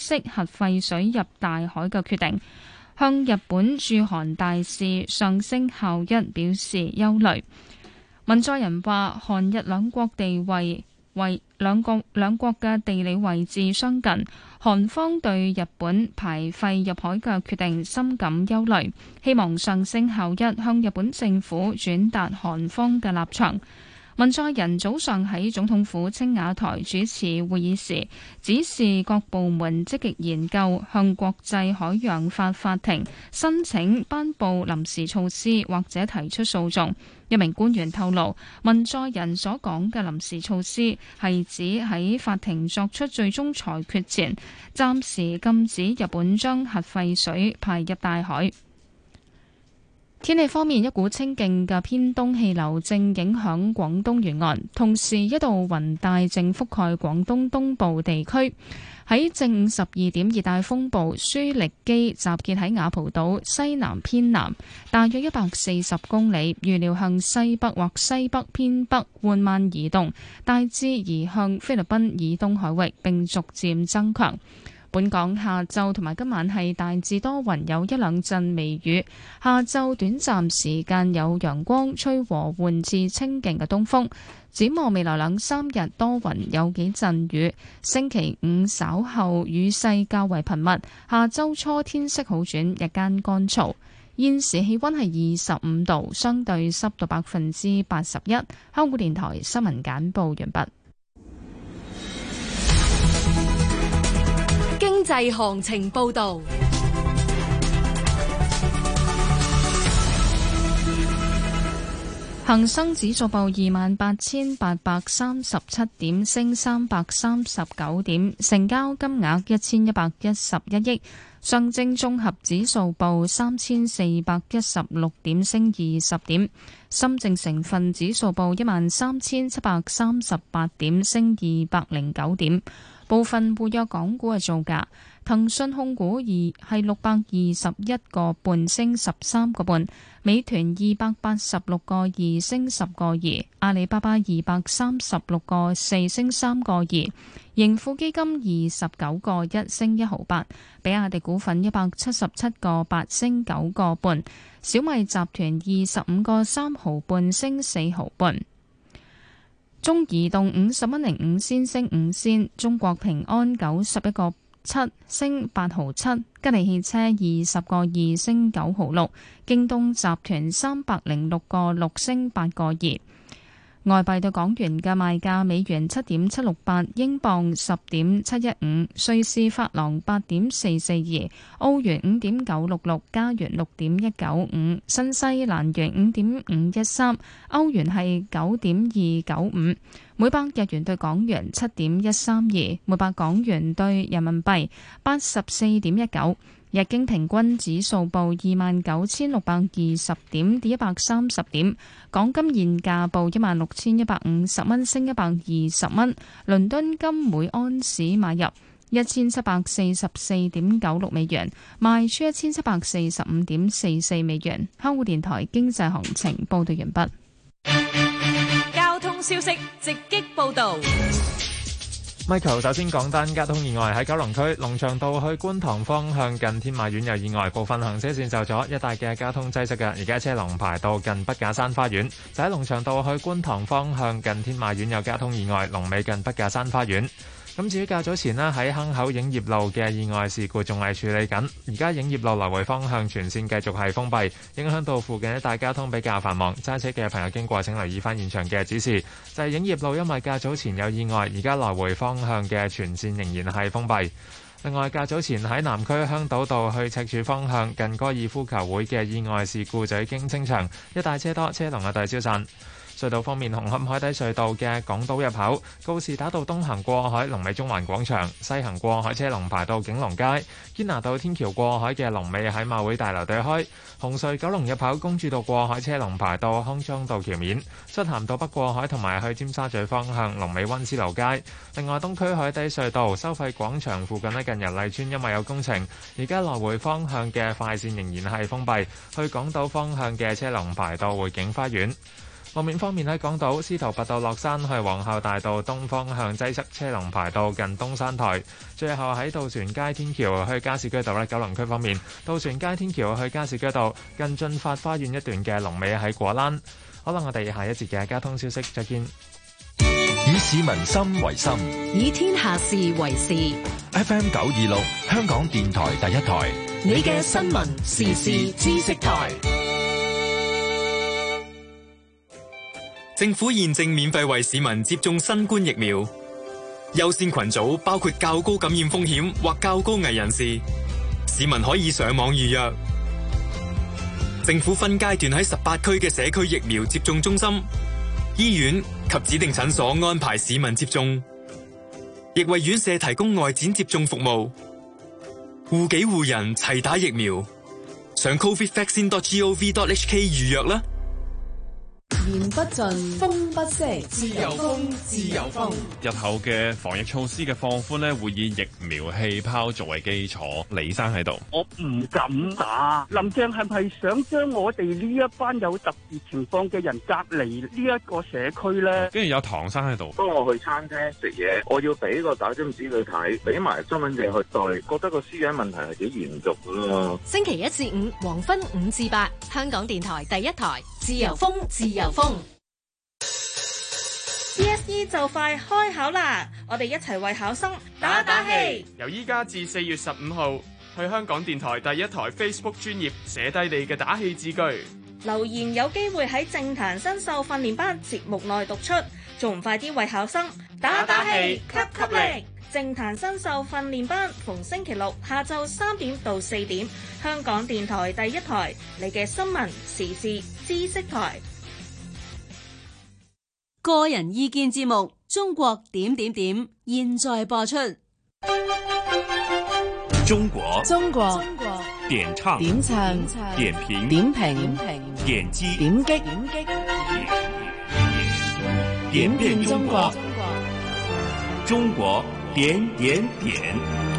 式核廢水入大海嘅決定，向日本駐韓大使上升孝一表示憂慮。文在寅話：韓日兩國兩國嘅地理位置相近，韓方對日本排廢入海嘅決定深感憂慮，希望上升孝一向日本政府轉達韓方嘅立場。文在寅早上喺總統府青瓦台主持會議時，指示各部門積極研究向國際海洋法法庭申請頒布臨時措施或者提出訴訟。一名官員透露，文在寅所講嘅臨時措施係指喺法庭作出最終裁決前，暫時禁止日本將核廢水排入大海。天氣方面，一股清勁嘅偏東氣流正影響廣東沿岸，同時一道雲帶正覆蓋廣東東部地區。喺正午12點，熱帶風暴舒力基集結喺雅蒲島西南偏南，大約140公里，預料向西北或西北偏北緩慢移動，大致移向菲律賓以東海域，並逐漸增強。本港下晝同埋今晚係大致多雲，有一兩陣微雨。下晝短暫時間有陽光，吹和緩至清勁嘅東風。展望未來2、3日多雲，有幾陣雨。星期五稍後雨勢較為頻密。下週初天色好轉，日間乾燥。現時氣溫係25度，相對濕度81%。香港電台新聞簡報完畢。 經濟行情報道， 恒生指數報28,837點，升339點，成交金額1111億。上證綜合指數報3416點，升20點。深證成分指數報13,738點，升209點。部分活躍港股嘅造價，騰訊控股係621個半，升13個半；美團286個2，升10個2；阿里巴巴236個4，升3個2；盈富基金29個1，升1毫8；比亞迪股份177個8，升9個半；小米集團25個3毫半，升4毫半。中移動50蚊05仙升5仙，中國平安91個7升8毫7，吉利汽車20個2升9毫6，京東集團306個6升8個2。外幣對港元嘅賣價：美元7.768，英鎊10.715，瑞士法郎8.442，澳元5.966，加元6.195，新西蘭元5.513，歐元係9.295，每百日元對港元7.132，每百港元對人民幣84.19。日經平均指數報29,620點，跌130點。港金現價報16,150蚊，升120蚊。倫敦金每安士買入1744.96美元，賣出1745.44美元。香港電台經濟行情報道完畢。 交通消息直擊報道。 Michael 首先講單交通意外，喺九龍區龍翔道去觀塘方向近天馬苑有意外，部分行車線受阻，一帶嘅交通擠塞嘅，而家車龍排到近筆架山花園。就喺龍翔道去觀塘方向近天馬苑有交通意外，龍尾近筆架山花園。咁至於較早前呢，喺坑口影業路嘅意外事故仲係處理緊，而家影業路來回方向全線繼續係封閉，影響到附近一帶交通比較繁忙，揸車嘅朋友經過請留意翻現場嘅指示。就係影業路因為較早前有意外，而家來回方向嘅全線仍然係封閉。另外，較早前喺南區香島道去赤柱方向近高爾夫球會嘅意外事故就已經清場，一帶車多，車龍嘅大消散。隧道方面，紅磡海底隧道嘅港島入口告士打道東行過海龍尾中環廣場，西行過海車龍排到景隆街。堅拿道天橋過海嘅龍尾喺馬會大樓對開。紅隧九龍入口公主道過海車龍排到康莊道橋面。漆咸道北過海同埋去尖沙咀方向龍尾溫思勞街。另外，東區海底隧道收費廣場附近呢，近日麗村因為有工程，而家來回方向嘅快線仍然係封閉，去港島方向嘅車龍排到匯景花園。 路面方面喺港島司徒拔道落山去皇后大道東方向擠塞，車龍排到近東山台。最後喺渡船街天橋去加士居道咧，九龍區方面，渡船街天橋去加士居道近進發花園一段嘅龍尾喺果欄。好啦，我哋下一節嘅交通消息再見。 以市民心為心， 以天下事為事。 FM 926，香港電台第一台， 你嘅新聞時事知識台。 政府現正免費為市民接種新冠疫苗，優先群組包括較高感染風險或較高危人士，市民可以上網預約。政府分階段喺18區嘅社區疫苗接種中心、醫院及指定診所安排市民接種，亦為院舍提供外展接種服務。護己護人齊打疫苗，上 covidvaccine.gov.hk 預約啦。 言不盡，風不息，自由風，自由風。 日後嘅防疫措施嘅放寬呢，會以疫苗氣泡作為基礎。李生喺度， 我唔敢打。林鄭係咪想將我哋呢一班有特別情況嘅人隔離呢一個社區呢？ 跟住有唐生喺度。 當我去餐廳食嘢，我要俾個打針紙佢睇，俾埋身份證去對，覺得個私隱問題係幾嚴重咯。 星期一至五黃昏5至8，香港電台第一台，自由風，自由風。 DSE 就快開考啦，我哋一齊為考生打打氣。 由依家至4月15號，去香港電台第一台 Facebook 專頁寫低你嘅打氣字句， 留言有機會喺政壇新秀訓練班節目內讀出，仲唔快啲為考生打打氣，吸吸力！政壇新秀訓練班逢星期六下晝3點到4點，香港電台第一台，你嘅新聞時事知識台。 個人意見節目《中國點點點》現在播出。 中國點唱點評點擊點變中國。 中國點點點。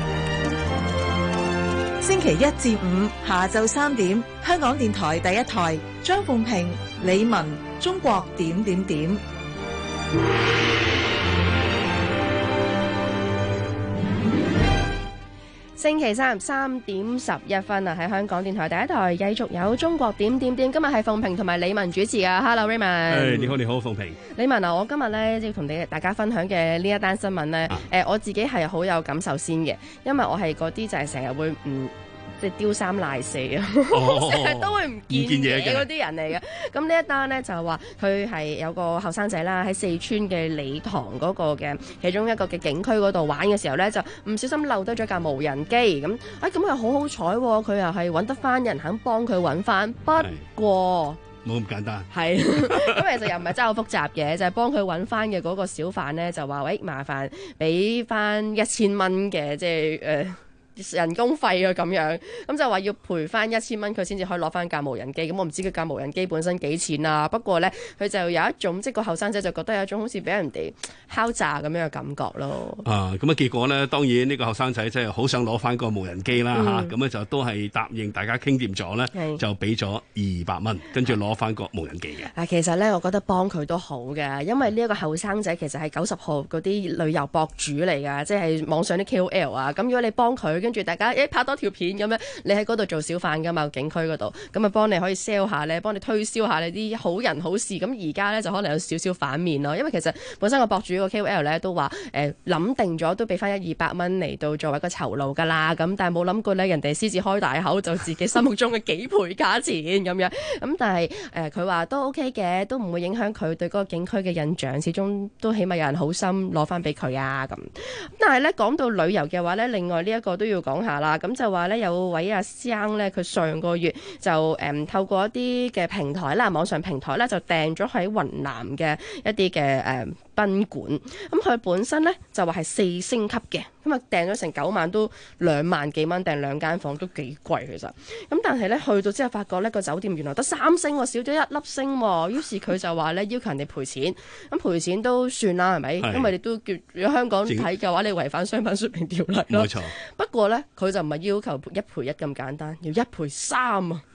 星期一至五下晝3點，香港電台第一台，張鳳平、李文，中國點點點。 星期三3點11分啊！喺香港電台第一台繼續有中國點點點。今日係鳳平同埋李文主持啊。Hello Raymond， 你好，鳳平。 李文啊，我今日咧要同大家分享嘅呢一單新聞咧，我自己係好有感受先嘅，因為我係嗰啲就係成日會即係丟三賴四啊，成日都會唔見嘢嗰啲人嚟嘅。咁呢一單呢，就係話佢係有個後生仔啦，喺四川嘅理塘嗰個嘅其中一個嘅景區嗰度玩嘅時候呢，就唔小心漏低咗架無人機。咁咁佢又好彩，佢又係揾得翻人肯幫佢揾翻。不過冇咁簡單， 係咁其實又唔係真係好複雜嘅，就係幫佢揾翻嘅嗰個小販呢，就話喂，麻煩俾翻1000蚊嘅，即係人工費啊咁樣，咁就話要賠翻1000蚊佢先至可以攞翻架無人機。咁我唔知佢架無人機本身幾錢啊，不過呢，佢就有一種即係個後生仔就覺得有一種好似俾人哋敲詐咁樣嘅感覺咯。 咁啊結果呢，當然呢個後生仔真係好想攞翻個無人機啦嚇，咁咧就都係答應大家傾掂咗呢，就俾咗200蚊，跟住攞翻個無人機嘅。 其實呢，我覺得幫佢都好嘅，因為呢一個後生仔其實係90號嗰啲旅遊博主嚟㗎，即係網上啲 KOL 啊。咁如果你幫佢，跟住大家拍多條片咁樣，你喺嗰度做小販噶嘛，景區嗰度，咁啊幫你可以 sell 下咧，幫你推銷下你啲好人好事。咁而家咧就可能有少少反面咯，因為其實本身個博主個 KOL 咧都話諗定咗都俾翻100-200蚊嚟到作為一個酬勞噶啦，咁但係冇諗過咧人哋獅子開大口就自己心目中嘅幾倍價錢咁樣，咁但係佢話都 OK 嘅，都唔會影響佢對嗰個景區嘅印象，始終都起碼有人好心攞翻俾佢啊咁。但係咧講到旅遊嘅話咧，另外呢一個都要講下啦，咁就話咧有位阿生咧，佢上個月就透過一啲嘅平台啦，網上平台啦，就訂咗喺雲南嘅一啲嘅賓館。咁佢本身咧就話係4星級嘅，咁啊訂咗成9萬都2萬幾蚊，訂2間房都幾貴其實。咁但係咧去到之後發覺咧個酒店原來得3星喎，少咗1粒星喎。於是佢就話咧要求人哋賠錢，咁賠錢都算啦係咪？因為你都叫如果香港睇嘅話，你違反商品說明條例咯。冇錯。不過咧佢就唔係要求1賠1咁簡單，要1賠3啊。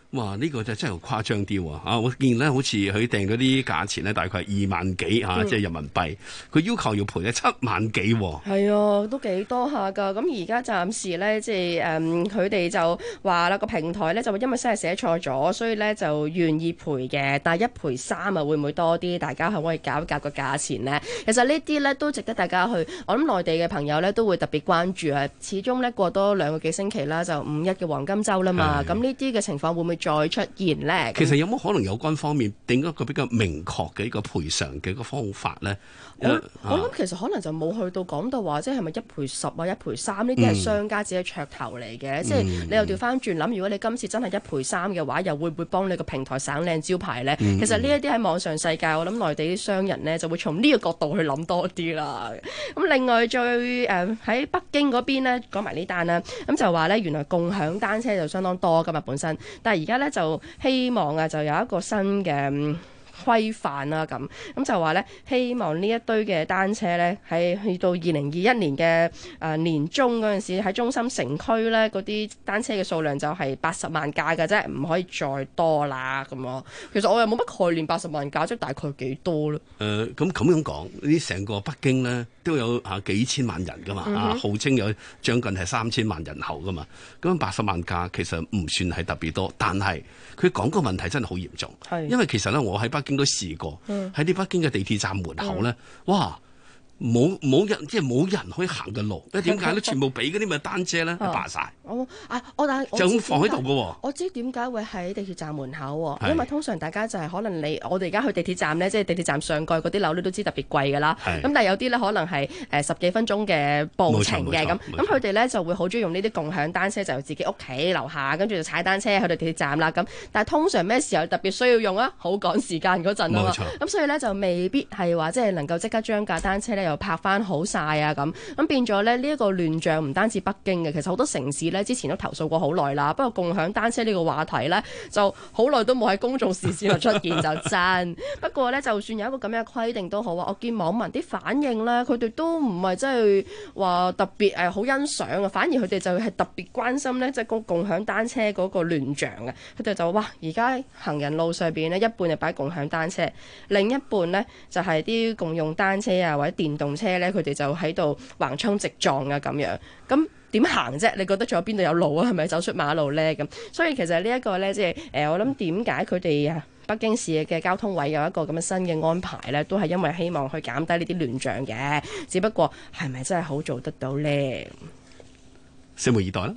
哇！呢個就真係好誇張啲喎！我見咧好似佢訂嗰啲價錢咧，大概係2萬幾即係人民幣。佢要求要賠咧7萬幾喎。 係啊，都幾多下㗎。咁而家暫時咧，即係佢哋就話啦，個平台咧就因為真係寫錯咗，所以咧就願意賠嘅。但係1賠3啊，會唔會多啲？大家可唔可以夾一夾個價錢呢？其實呢啲咧都值得大家去。我諗內地嘅朋友咧都會特別關注啊。始終咧過多2個幾星期啦，就5一嘅黃金週啦嘛。咁呢啲嘅情況會唔會再出現呢？ 其實有冇可能有關方面定一個比較明確嘅一個賠償嘅一個方法呢？ 我諗其實可能就冇去到講到話，即係咪1賠10啊、1賠3呢啲係商家自己噱頭嚟嘅。即係你又調翻轉諗，如果你今次真係1賠3嘅話，又會唔會幫你個平台省靚招牌呢？其實呢一啲喺網上世界，我諗內地啲商人呢就會從呢個角度去諗多啲啦。咁另外最喺北京嗰邊呢，講埋呢單啦，咁就話呢，原來共享單車就相當多㗎嘛本身，但係而家呢，就希望啊就有一個新嘅規範啦，咁就話咧，希望呢一堆嘅單車咧，喺去到2021年嘅年中嗰陣時，喺中心城區咧，嗰啲單車嘅數量就係80萬架嘅啫，唔可以再多啦咁咯。其實我又冇乜概念，80萬架即係大概幾多咧？ 咁樣講，呢成個北京咧都有幾千萬人噶嘛，號稱有將近係3000萬人口噶嘛。咁80萬架其實唔算係特別多，但係佢講個問題真係好嚴重，因為其實咧我喺北京都試過喺啲北京嘅地鐵站門口咧，哇！冇人，即係冇人可以行嘅路，點解咧？全部俾嗰啲咪單車咧霸晒。 但係就咁放喺度嘅喎。 我知點解會喺地鐵站門口喎，因為通常大家就係可能我哋而家去地鐵站咧，即係地鐵站上蓋嗰啲樓你都知特別貴㗎啦。咁但係有啲咧可能係10幾分鐘嘅步程嘅咁佢哋咧就會好中意用呢啲共享單車，就自己屋企樓下，跟住就踩單車去到地鐵站啦。咁但係通常咩時候特別需要用啊？好趕時間嗰陣啊嘛。咁所以咧就未必係話即係能夠即刻將架單車咧又拍翻好晒啊咁變咗咧呢一個亂象唔單止北京嘅，其實好多城市咧之前都投訴過好耐啦。不過共享單車呢個話題咧就好耐都冇喺公眾視線度出現就真。不過咧就算有一個咁樣嘅規定都好啊，我見網民啲反應咧，佢哋都唔係真係話特別好欣賞啊，反而佢哋就係特別關心咧即係共享單車嗰個亂象嘅。佢哋就話而家行人路上邊咧一半就擺共享單車，另一半咧就係啲共用單車啊或者電動車咧，佢哋就喺度橫衝直撞啊咁樣。咁點行啫？你覺得仲有邊度有路啊？係咪走出馬路咧？咁所以其實呢一個咧，即係我諗點解佢哋北京市嘅交通委有一個咁嘅新嘅安排咧，都係因為希望去減低呢啲亂象嘅。只不過係咪真係好做得到咧？ 拭目以待啦。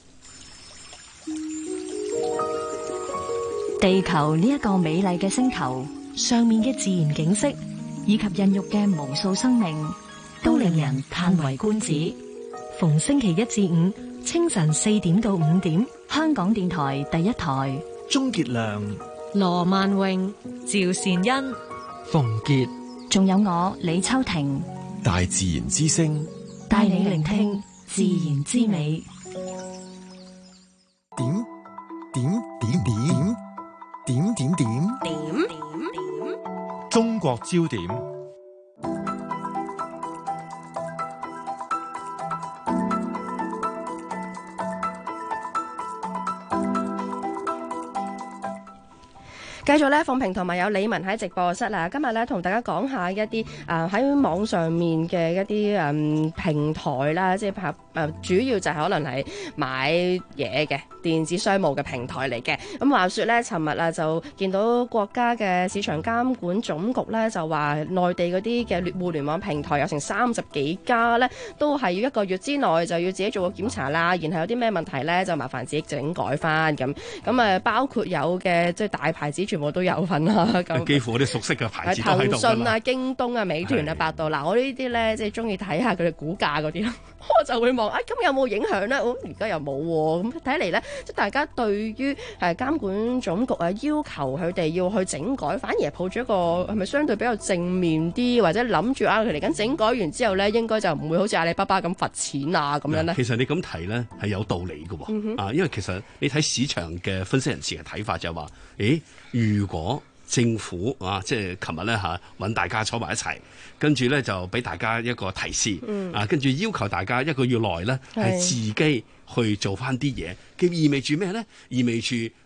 地球呢一個美麗嘅星球，上面嘅自然景色以及孕育嘅無數生命，都令人嘆為觀止。逢星期1至5清晨4點到5點，香港電台第一台。 鍾傑良、 羅萬榮、趙善恩、 馮傑， 仲有我李秋婷。 大自然之聲， 帶你聆聽自然之美。 點，中國焦點。 繼續咧，鳳平同埋有李文喺直播室啦。今日咧同大家講下一啲喺網上面嘅一啲平台啦，即係主要就係可能係買嘢嘅電子商務嘅平台嚟嘅。咁話說咧，尋日啊就見到國家嘅市場監管總局咧就話，內地嗰啲嘅互聯網平台有成30幾家咧，都係要1個月之內就要自己做個檢查啦。然後有啲咩問題咧，就麻煩自己整改翻咁包括有嘅即係大牌子全部都有份啦。咁幾乎我哋熟悉嘅牌子都喺度。 騰訊啊、京東啊、美團啊、百度嗱，我呢啲咧即係中意睇下佢哋股價嗰啲啦，我就會望咁有冇影響咧？而家又冇喎。咁睇嚟咧，即係大家對於監管總局要求佢哋要去整改，反而係抱住一個係咪相對比較正面啲，或者諗住佢嚟緊整改完之後咧，應該就唔會好似阿里巴巴咁罰錢啊咁樣咧。 其實你咁提咧係有道理嘅喎，因為其實你睇市場嘅分析人士嘅睇法就係話，如果政府即係琴日咧揾大家坐埋一齊，跟住咧就俾大家一個提示，跟住要求大家1個月內咧係自己去做翻啲嘢，咁意味住咩咧？意味住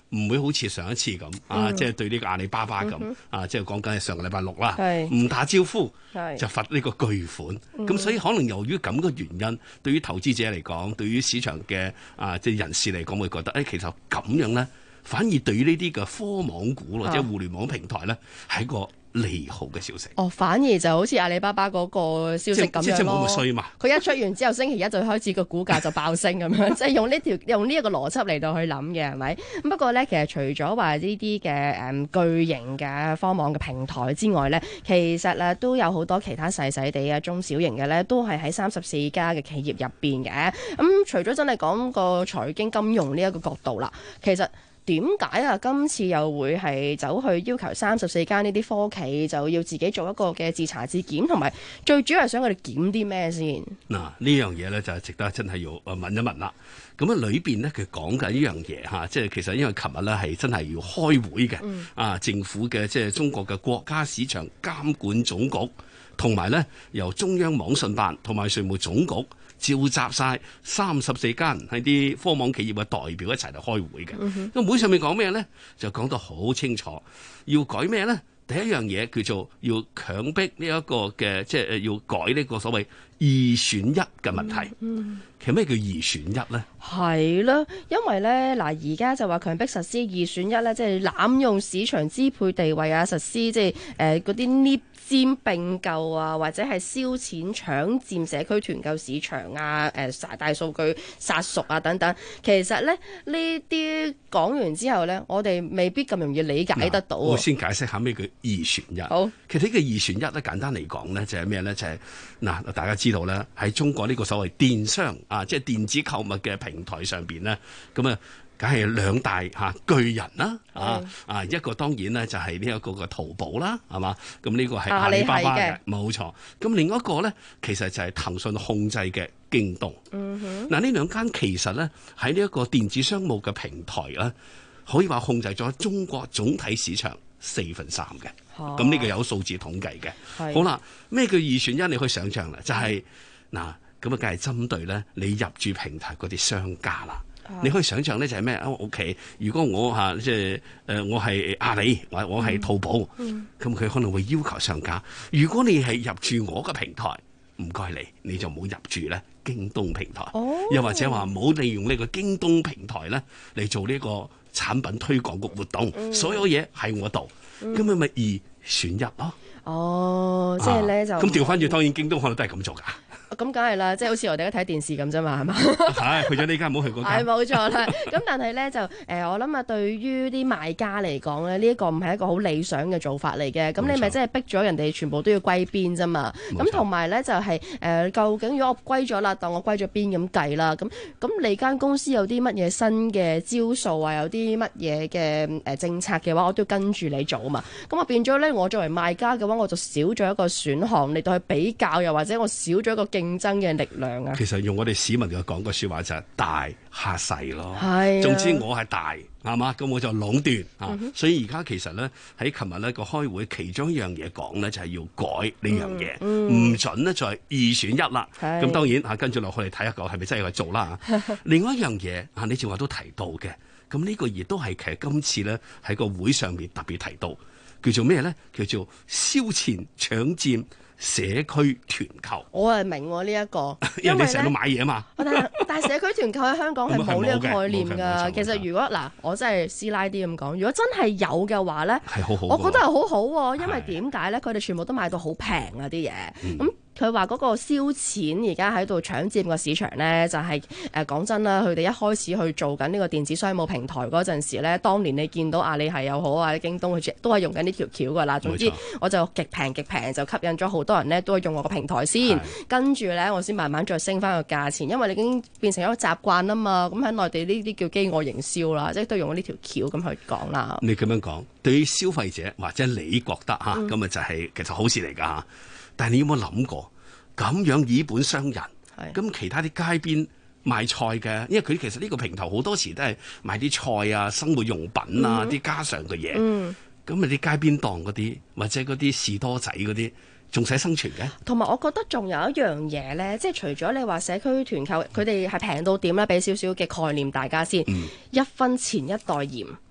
唔會好似上一次咁即係對呢個阿里巴巴咁即係講緊係上個禮拜六啦，唔打招呼就罰呢個巨款。咁所以可能由於咁嘅原因，對於投資者嚟講，對於市場嘅即係人士嚟講，會覺得其實咁樣咧，反而對於呢啲嘅科網股或者互聯網平台咧，係一個利好嘅消息。 反而就好似阿里巴巴嗰個消息咁樣咯。即係冇咁衰嘛。佢一出完之後，星期一就開始個股價就爆升咁樣，即係用呢一個邏輯嚟到去諗嘅係咪？不過咧，其實除咗話呢啲嘅巨型嘅科網嘅平台之外咧，其實咧都有好多其他細細地中小型嘅咧，都係喺34家嘅企業入邊嘅。除咗真係講個財經金融呢一個角度啦，其實點解今次又會係走去要求34間呢啲科企就要自己做一個嘅自查自檢，同埋最主要係想佢哋檢啲咩先？ 嗱，呢樣嘢咧就係值得真係要問一問啦。咁裏邊咧佢講緊呢樣嘢即係其實因為琴日咧係真係要開會嘅，政府嘅即係中國嘅國家市場監管總局，同埋咧由中央網信辦同埋稅務總局召集晒34間喺啲科網企業嘅代表一齊嚟開會嘅。咁會上面講咩咧？就講得好清楚，要改咩咧？第一樣嘢叫做要強迫呢一個嘅，即係要改呢個所謂二選一嘅問題。其實咩叫二選一咧？ 係啦，因為咧嗱，而家就話強迫實施二選一咧，即係濫用市場支配地位實施即係嗰啲捏尖並購或者係燒錢搶佔社區團購市場大數據殺熟等等。其實咧呢啲講完之後咧，我哋未必咁容易理解得到。 我先解釋下咩叫二選一。好，其實呢個二選一咧，簡單嚟講咧就係咩咧？就係大家知道咧喺中國呢個所謂電商即係電子購物嘅平台上邊咧，咁梗係兩大巨人啦，一個當然咧就係呢一個嘅淘寶啦，係嘛？咁呢個係阿里巴巴嘅，冇錯。咁另一個咧，其實就係騰訊控制嘅京東。呢兩間其實咧喺呢一個電子商務嘅平台咧，可以話控制咗中國總體市場3/4嘅。咁呢個有數字統計嘅。好啦，咩叫二選一？你可以想象啦，就係咁啊，梗係針對咧你入駐平台嗰啲商家啦。你可以想象咧就係咩？OK， 如果我即係我係阿里或者我係淘寶，咁佢可能會要求商家，如果你係入駐我嘅平台，唔該你就冇入駐咧京東平台，又或者話冇利用呢個京東平台咧嚟做呢個產品推廣嘅活動，所有嘢喺我度，咁咪二選一咯。 即係咧就咁調翻轉，當然京東可能都係咁做㗎。 咁梗係啦，即係好似我哋而家睇電視咁啫嘛，係嘛？ 係去咗呢間，唔好去嗰間。 係冇錯啦。咁但係咧就我諗對於啲賣家嚟講咧，呢一個唔係一個好理想嘅做法嚟嘅。咁你咪真係逼咗人哋全部都要歸邊啫嘛。咁同埋咧就係究竟如果我歸咗啦，當我歸咗邊咁計啦。咁你間公司有啲乜嘢新嘅招數有啲乜嘢嘅政策嘅話，我都要跟住你做啊嘛。咁啊變咗咧，我作為賣家嘅話，我就少咗一個選項嚟到去比較，又或者我少咗一個競爭嘅力量啊！ 其實用我哋市民嘅講個説話就係大嚇細咯。 係， 總之我係大係嘛，咁我就壟斷所以而家其實咧喺琴日呢個開會，其中一樣嘢講咧就係要改呢樣嘢，唔準呢就係二選一啦。咁當然跟住落去睇下個係咪真係去做啦。另外一樣嘢你正話都提到嘅，咁呢個亦都係其實今次咧喺個會上面特別提到，叫做咩咧？叫做燒錢搶佔社區團購。我係明呢一個，因為你成日都買嘢嘛。但係社區團購喺香港係冇呢個概念㗎。其實如果我真係師奶啲咁講，如果真係有嘅話咧，係好好，我覺得係好好喎。因為點解咧？佢哋全部都買到好平啊啲嘢。咁佢話嗰個燒錢而家喺度搶佔個市場咧，就係講真啦，佢哋一開始去做緊呢個電子商務平台嗰陣時咧，當年你見到阿里係又好啊，京東佢都係用緊呢條橋㗎啦。總之我就極平就吸引咗好多人咧，都係用我個平台先，跟住咧我先慢慢再升翻個價錢，因為你已經變成一個習慣啊嘛。咁喺內地呢啲叫飢餓營銷啦，即係都用呢條橋咁去講啦。你咁樣講，對於消費者或者你覺得咁啊就係其實好事嚟㗎嚇。但係你有冇諗過咁樣以本傷人？咁其他啲街邊賣菜嘅，因為佢其實呢個平台好多時都係賣啲菜啊、生活用品啊、啲家常嘅嘢。咁啊啲街邊檔嗰啲或者嗰啲士多仔嗰啲，仲使生存嘅？同埋我覺得仲有一樣嘢咧，即係除咗你話社區團購，佢哋係平到點咧？俾少少嘅概念大家先，1分錢1袋鹽。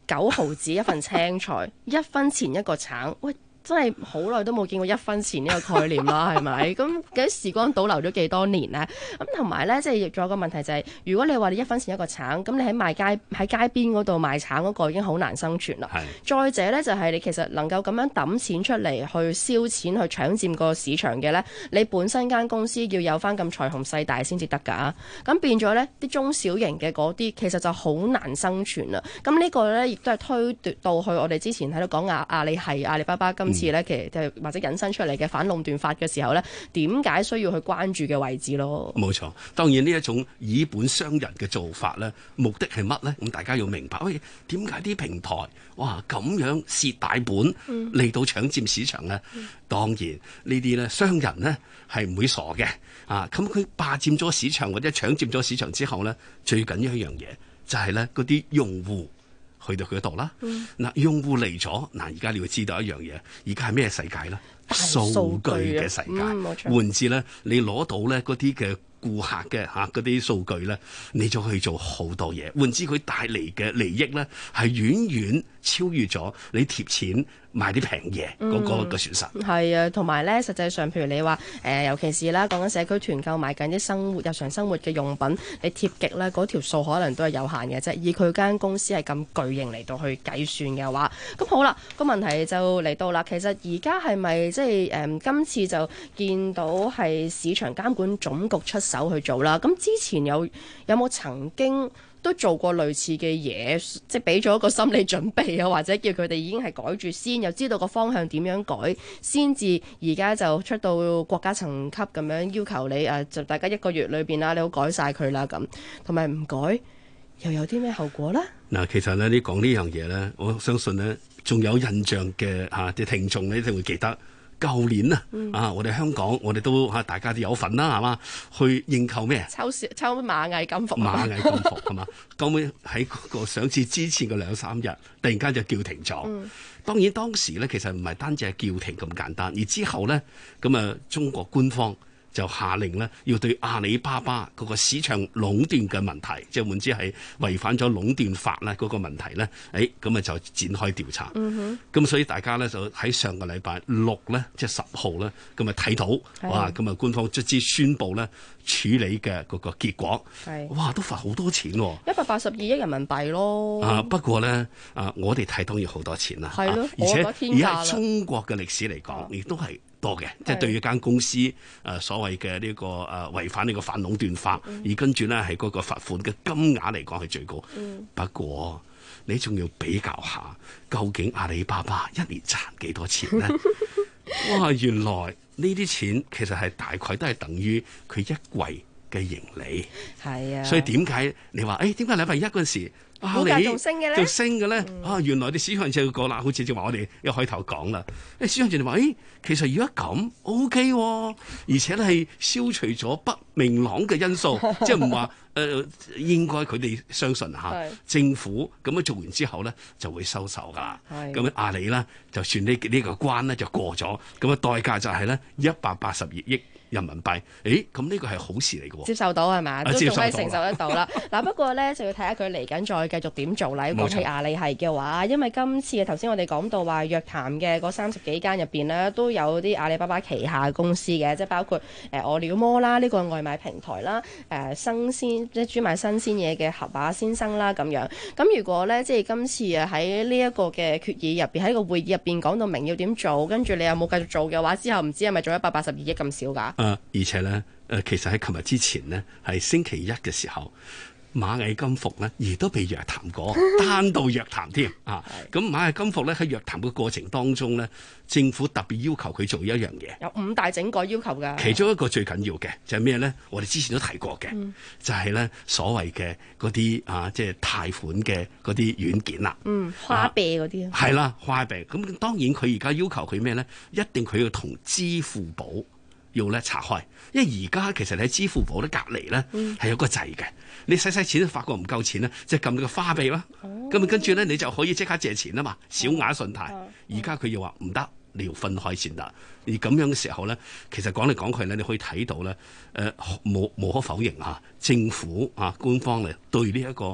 9毫子一份青菜，1分錢一個橙，喂！真係好耐都冇見過1分錢呢個概念啦，係咪？咁幾時光倒流咗幾多年呢？咁同埋呢，即係仲有個問題就係，如果你話你1分錢一個橙，咁你喺街邊嗰度賣橙嗰個已經好難生存啦。再者呢，就係你其實能夠咁樣揼錢出嚟去燒錢去搶佔個市場嘅呢，你本身間公司要有翻咁財雄勢大先至得㗎。咁變咗呢啲中小型嘅嗰啲其實就好難生存啦。咁呢個呢，亦都係推奪到去我哋之前喺度講阿里巴巴今次咧，其實或者引申出嚟嘅反壟斷法嘅時候咧，點解需要去關注嘅位置咯？ 冇錯，當然呢一種以本傷人嘅做法咧，目的係乜咧？咁大家要明白，喂，點解啲平台哇咁樣蝕大本嚟到搶佔市場咧？當然呢啲咧商人咧係唔會傻嘅啊！咁佢霸佔咗市場或者搶佔咗市場之後咧，最緊要一樣嘢就係咧嗰啲用戶。去到佢度啦，嗱，用戶嚟咗，嗱，而家你要知道一樣嘢，而家係咩世界咧？數據嘅世界，換之咧，你攞到咧嗰啲嘅顧客嘅嗰啲數據咧，你就可以做好多嘢。換之佢帶嚟嘅利益咧，係遠遠超越咗你貼錢買啲平嘢嗰個損失。 係啊，同埋咧，實際上譬如你話尤其是啦，講緊社區團購買緊啲日常生活嘅用品，你貼極咧嗰條數可能都係有限嘅啫。以佢間公司係咁巨型嚟到去計算嘅話，咁好啦，個問題就嚟到啦。其實而家係咪即係今次就見到係市場監管總局出手去做啦？咁之前有冇曾經都做過類似嘅嘢，即係俾咗一個心理準備啊，或者叫佢哋已經係改住先，又知道個方向點樣改，先至而家就出到國家層級咁樣要求你就大家1個月裏邊啦，你好改晒佢啦咁，同埋唔改又有啲咩後果呢？ 嗱，其實咧你講呢樣嘢咧，我相信咧仲有印象嘅啲聽眾咧一定會記得。舊年我哋香港，我哋都大家都有份啦，係嘛？去認購咩？ 抽螞蟻金服。 螞蟻金服係嘛？咁尾喺嗰個上市之前嘅2-3日，突然間就叫停咗。當然當時咧，其實唔係單止係叫停咁簡單，而之後咧，中國官方就下令咧，要對阿里巴巴嗰個市場壟斷嘅問題，即係換之係違反咗壟斷法咧嗰個問題咧，咁就展開調查。咁所以大家咧就喺上個禮拜6咧，即係10號咧，咁睇到哇，咁官方卒之宣布咧處理嘅嗰個結果，哇，都罰好多錢喎 ，182億人民幣咯。 不過咧我哋睇當然好多錢啦， 係咯， 而且而喺中國嘅歷史嚟講，亦都係多嘅，即係對於間公司所謂嘅呢個違反呢個反壟斷法，而跟住咧係嗰個罰款嘅金額嚟講係最高。不過你仲要比較下，究竟阿里巴巴一年賺幾多錢呢？哇！原來呢啲錢其實係大概都係等於佢一季嘅盈利。係啊，所以點解你話點解禮拜一嗰陣時股價仲升嘅咧？原來啲市場就講啦，好似正話我哋一開頭講啦，市場就話其實如果咁 OK 喎，而且咧係消除咗不明朗嘅因素，即係唔話應該佢哋相信政府咁樣做完之後咧就會收手噶啦。咁阿里咧就算呢個關咧就過咗，咁代價就係咧182億人民幣，咁呢個係好事嚟嘅喎， 接受到係嘛？都仲可以承受得到啦。嗱，不過咧就要睇下佢嚟緊再繼續點做啦。講起阿里係嘅話，因為今次頭先我哋講到話約談嘅嗰30幾間入邊呢，都有啲阿里巴巴旗下公司嘅，即係包括餓了麼啦，呢個外賣平台啦，新鮮即係專賣新鮮嘢嘅盒馬先生啦咁樣。咁如果咧即係今次喺呢一個嘅決議入邊，喺個會議入邊講到明要點做，跟住你有冇繼續做嘅話，之後唔知係咪做182億咁少㗎？ 而且咧，其實喺琴日之前呢，係星期一嘅時候，螞蟻金服呢亦都被約談過，單獨約談添啊！咁螞蟻金服咧喺約談嘅過程當中呢，政府特別要求佢做一樣嘢， 有5大整改要求㗎。 其中一個最緊要嘅就係咩呢？我哋之前都提過嘅，就係呢所謂嘅嗰啲即係貸款嘅嗰啲軟件啦。 花唄嗰啲係啦，花唄。咁當然佢而家要求佢咩呢？一定佢要同支付寶要咧查開，因為而家其實你喺支付寶咧隔離咧係有個掣嘅，你使錢發覺唔夠錢咧，即係撳你個花唄啦，咁跟住咧你就可以即刻借錢啊嘛，小額信貸。而家佢又話唔得，你要分開先得。而咁樣嘅時候咧，其實講嚟講去咧，你可以睇到咧，無可否認政府官方咧對呢一個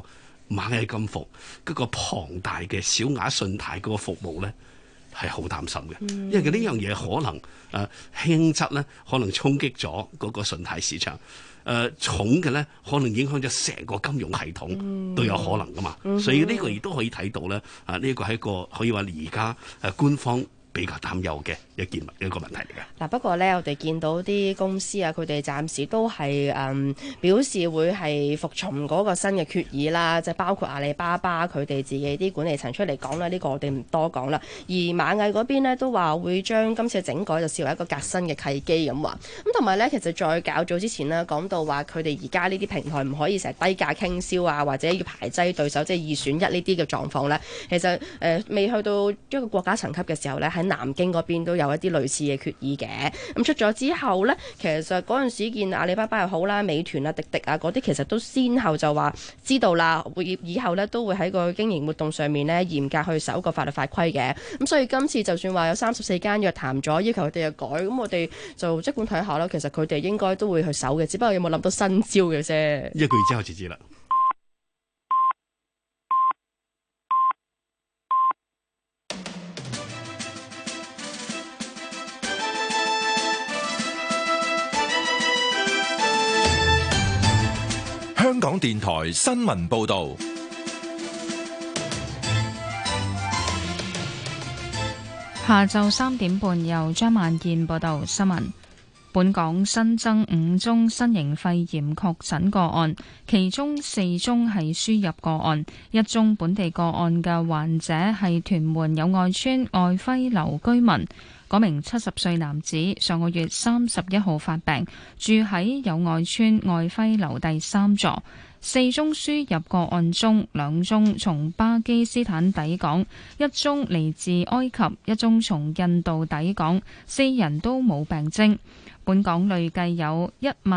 螞蟻金服嗰個龐大嘅小額信貸嗰個服務咧，係好擔心嘅，因為呢樣嘢可能輕則咧，可能衝擊咗嗰個信貸市場。重嘅咧，可能影響咗成個金融系統都有可能噶嘛，所以呢個亦都可以睇到咧，呢個係一個可以話而家官方比較擔憂嘅一個問題嚟嘅。 嗱，不過咧，我哋見到啲公司啊，佢哋暫時都係表示會係服從嗰個新嘅決議啦，即係包括阿里巴巴佢哋自己啲管理層出嚟講啦，呢個我哋唔多講啦。而螞蟻嗰邊呢，都話會將今次嘅整改就視為一個革新嘅契機咁話。咁同埋咧，其實再較早之前呢，講到話佢哋而家呢啲平台唔可以成日低價傾銷啊，或者要排擠對手，即係二選一呢啲嘅狀況咧。其實未去到一個國家層級嘅時候咧，喺南京嗰邊都有一啲類似嘅決議嘅。咁出咗之後呢，其實嗰陣時見阿里巴巴又好啦、美團啊、滴滴啊嗰啲，其實都先後就話知道啦，會以後呢都會喺個經營活動上面呢嚴格去守個法律法規嘅。咁所以今次就算話有34間約談咗，要求佢哋改，咁我哋就即管睇下啦。其實佢哋應該都會去守嘅，只不過有冇諗到新招嘅啫。 一個月之後就知啦。 香港電台新聞報導， 下晝3點半由張萬燕報道新聞。本港新增5宗新型肺炎確診個案，其中4宗係輸入個案，1宗本地個案嘅患者係屯門友愛邨愛輝樓居民。嗰名70歲男子上個月31號發病，住喺友愛邨愛輝樓第3座。4宗輸入個案中，2宗從巴基斯坦抵港，1宗嚟自埃及，1宗從印度抵港，4人都冇病徵。本港累計有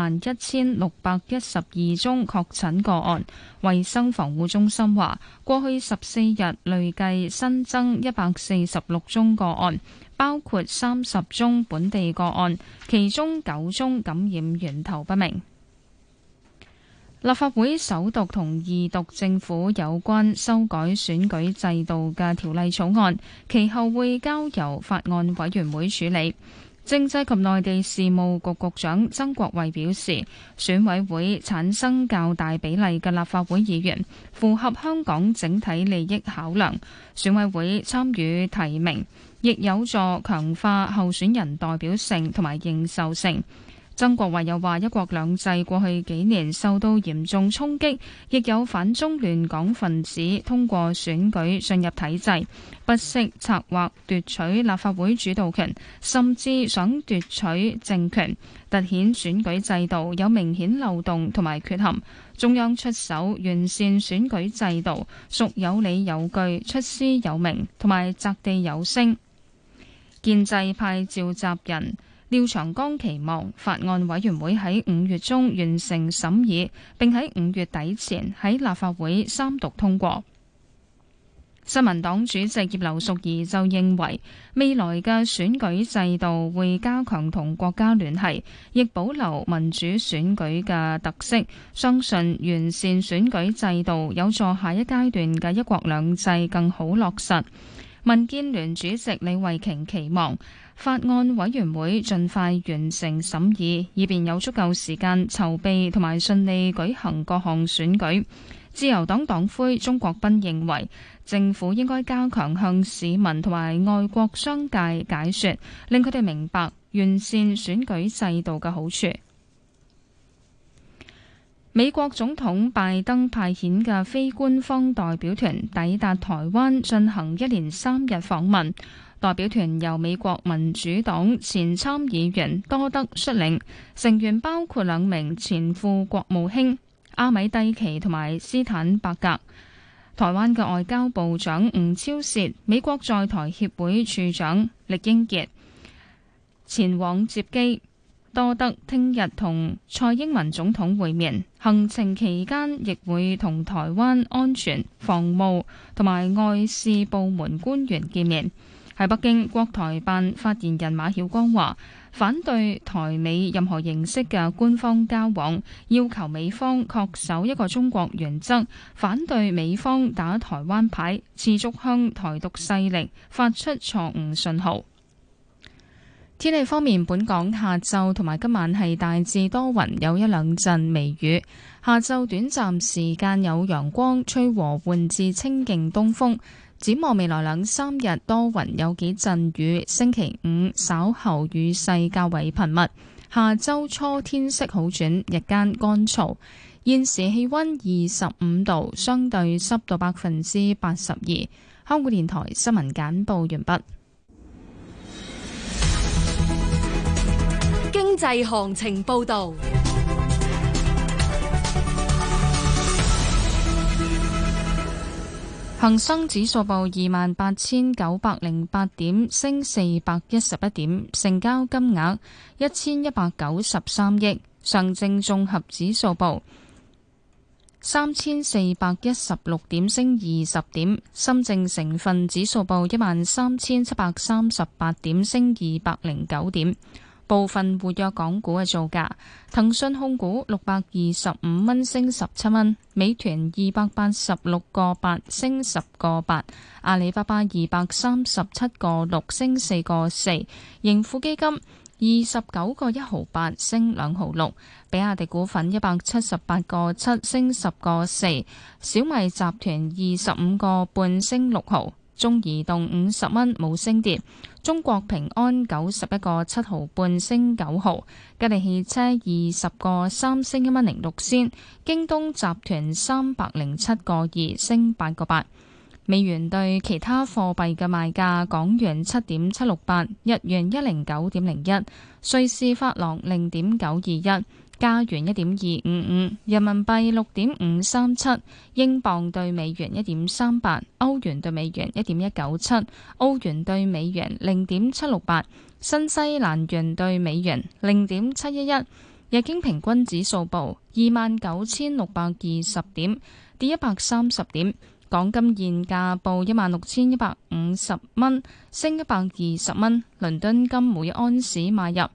11,612宗確診個案。衛生防護中心話，過去14日累計新增146宗個案，包括30宗本地個案，其中9宗感染源頭不明。立法會首讀同二讀政府有關修改選舉制度嘅條例草案，其後會交由法案委員會處理。政制及內地事務局局長曾國衛表示，選委會產生較大比例嘅立法會議員，符合香港整體利益考量。選委會參與提名，亦有助強化候選人代表性同埋認受性。曾國衛又話，一國兩制過去幾年受到嚴重衝擊，亦有反中亂港分子通過選舉進入體制，不惜策劃奪取立法會主導權，甚至想奪取政權，凸顯選舉制度有明顯漏洞同埋缺陷。中央出手完善選舉制度，屬有理有據、出師有名同埋擲地有聲。建制派召集人廖長江期望法案委員會喺5月中完成審議，並喺5月底前喺立法會三讀通過。新民黨主席葉劉淑儀就認為，未來嘅選舉制度會加強同國家聯繫，亦保留民主選舉嘅特色，相信完善選舉制度有助下一階段嘅一國兩制更好落實。民建聯主席李慧瓊期望法案委員會盡快完成審議，以便有足夠時間籌備同埋順利舉行各項選舉。自由黨黨魁鍾國斌認為，政府應該加強向市民同埋外國商界解說，令佢哋明白完善選舉制度嘅好處。美國總統拜登派遣嘅非官方代表團抵達台灣進行1連3日訪問。代表團由美國民主黨前參議員多德率領，成員包括2名前副國務卿阿米蒂奇同埋斯坦伯格。台灣嘅外交部長吳釗燮、美國在台協會處長酈英傑前往接機。多德聽日同蔡英文總統會面，行程期間亦會同台灣安全、防務同埋外事部門官員見面。喺北京，國台辦發言人馬曉光話， 反對台美任何形式嘅官方交往，要求美方恪守一個中國原則，反對美方打台灣牌，持續向台獨勢力發出錯誤信號。天氣方面，本港下晝同埋今晚係大致多雲，有一兩陣微雨。下晝短暫時間有陽光，吹和緩至清勁東風。展望未來兩三日多雲，有幾陣雨。星期五稍後雨勢較為頻密。下週初天色好轉，日間乾燥。現時氣溫25度，相對濕度82%。香港電台新聞簡報完畢。 經濟行情報道。 恒生指數報28,908點，升411點，成交金額1193億。上證綜合指數報3,416點，升20點。深證成分指數報13,738點，升209點。部分活躍港股嘅造價：騰訊控股625蚊升17蚊，美團286個8升10個8，阿里巴巴237個6升4個4，盈富基金29個1毫8升2毫6，比亞迪股份178個7升10個4，小米集團25個半升6毫。中移動50蚊冇升跌，中國平安91個7毫半升9毫，吉利汽車20個3升1蚊06仙，京東集團307個2升8個8。美元對其他貨幣嘅賣價：港元7.768，日元109.01，瑞士法郎0.921。加元1.255，人民幣6.537，英鎊對美元1.38，歐元對美元1.197，澳元對美元0.768，新西蘭元對美元0.711。日經平均指數報29,620點，跌130點。港金現價報16,150蚊，升120蚊。倫敦金每盎司買入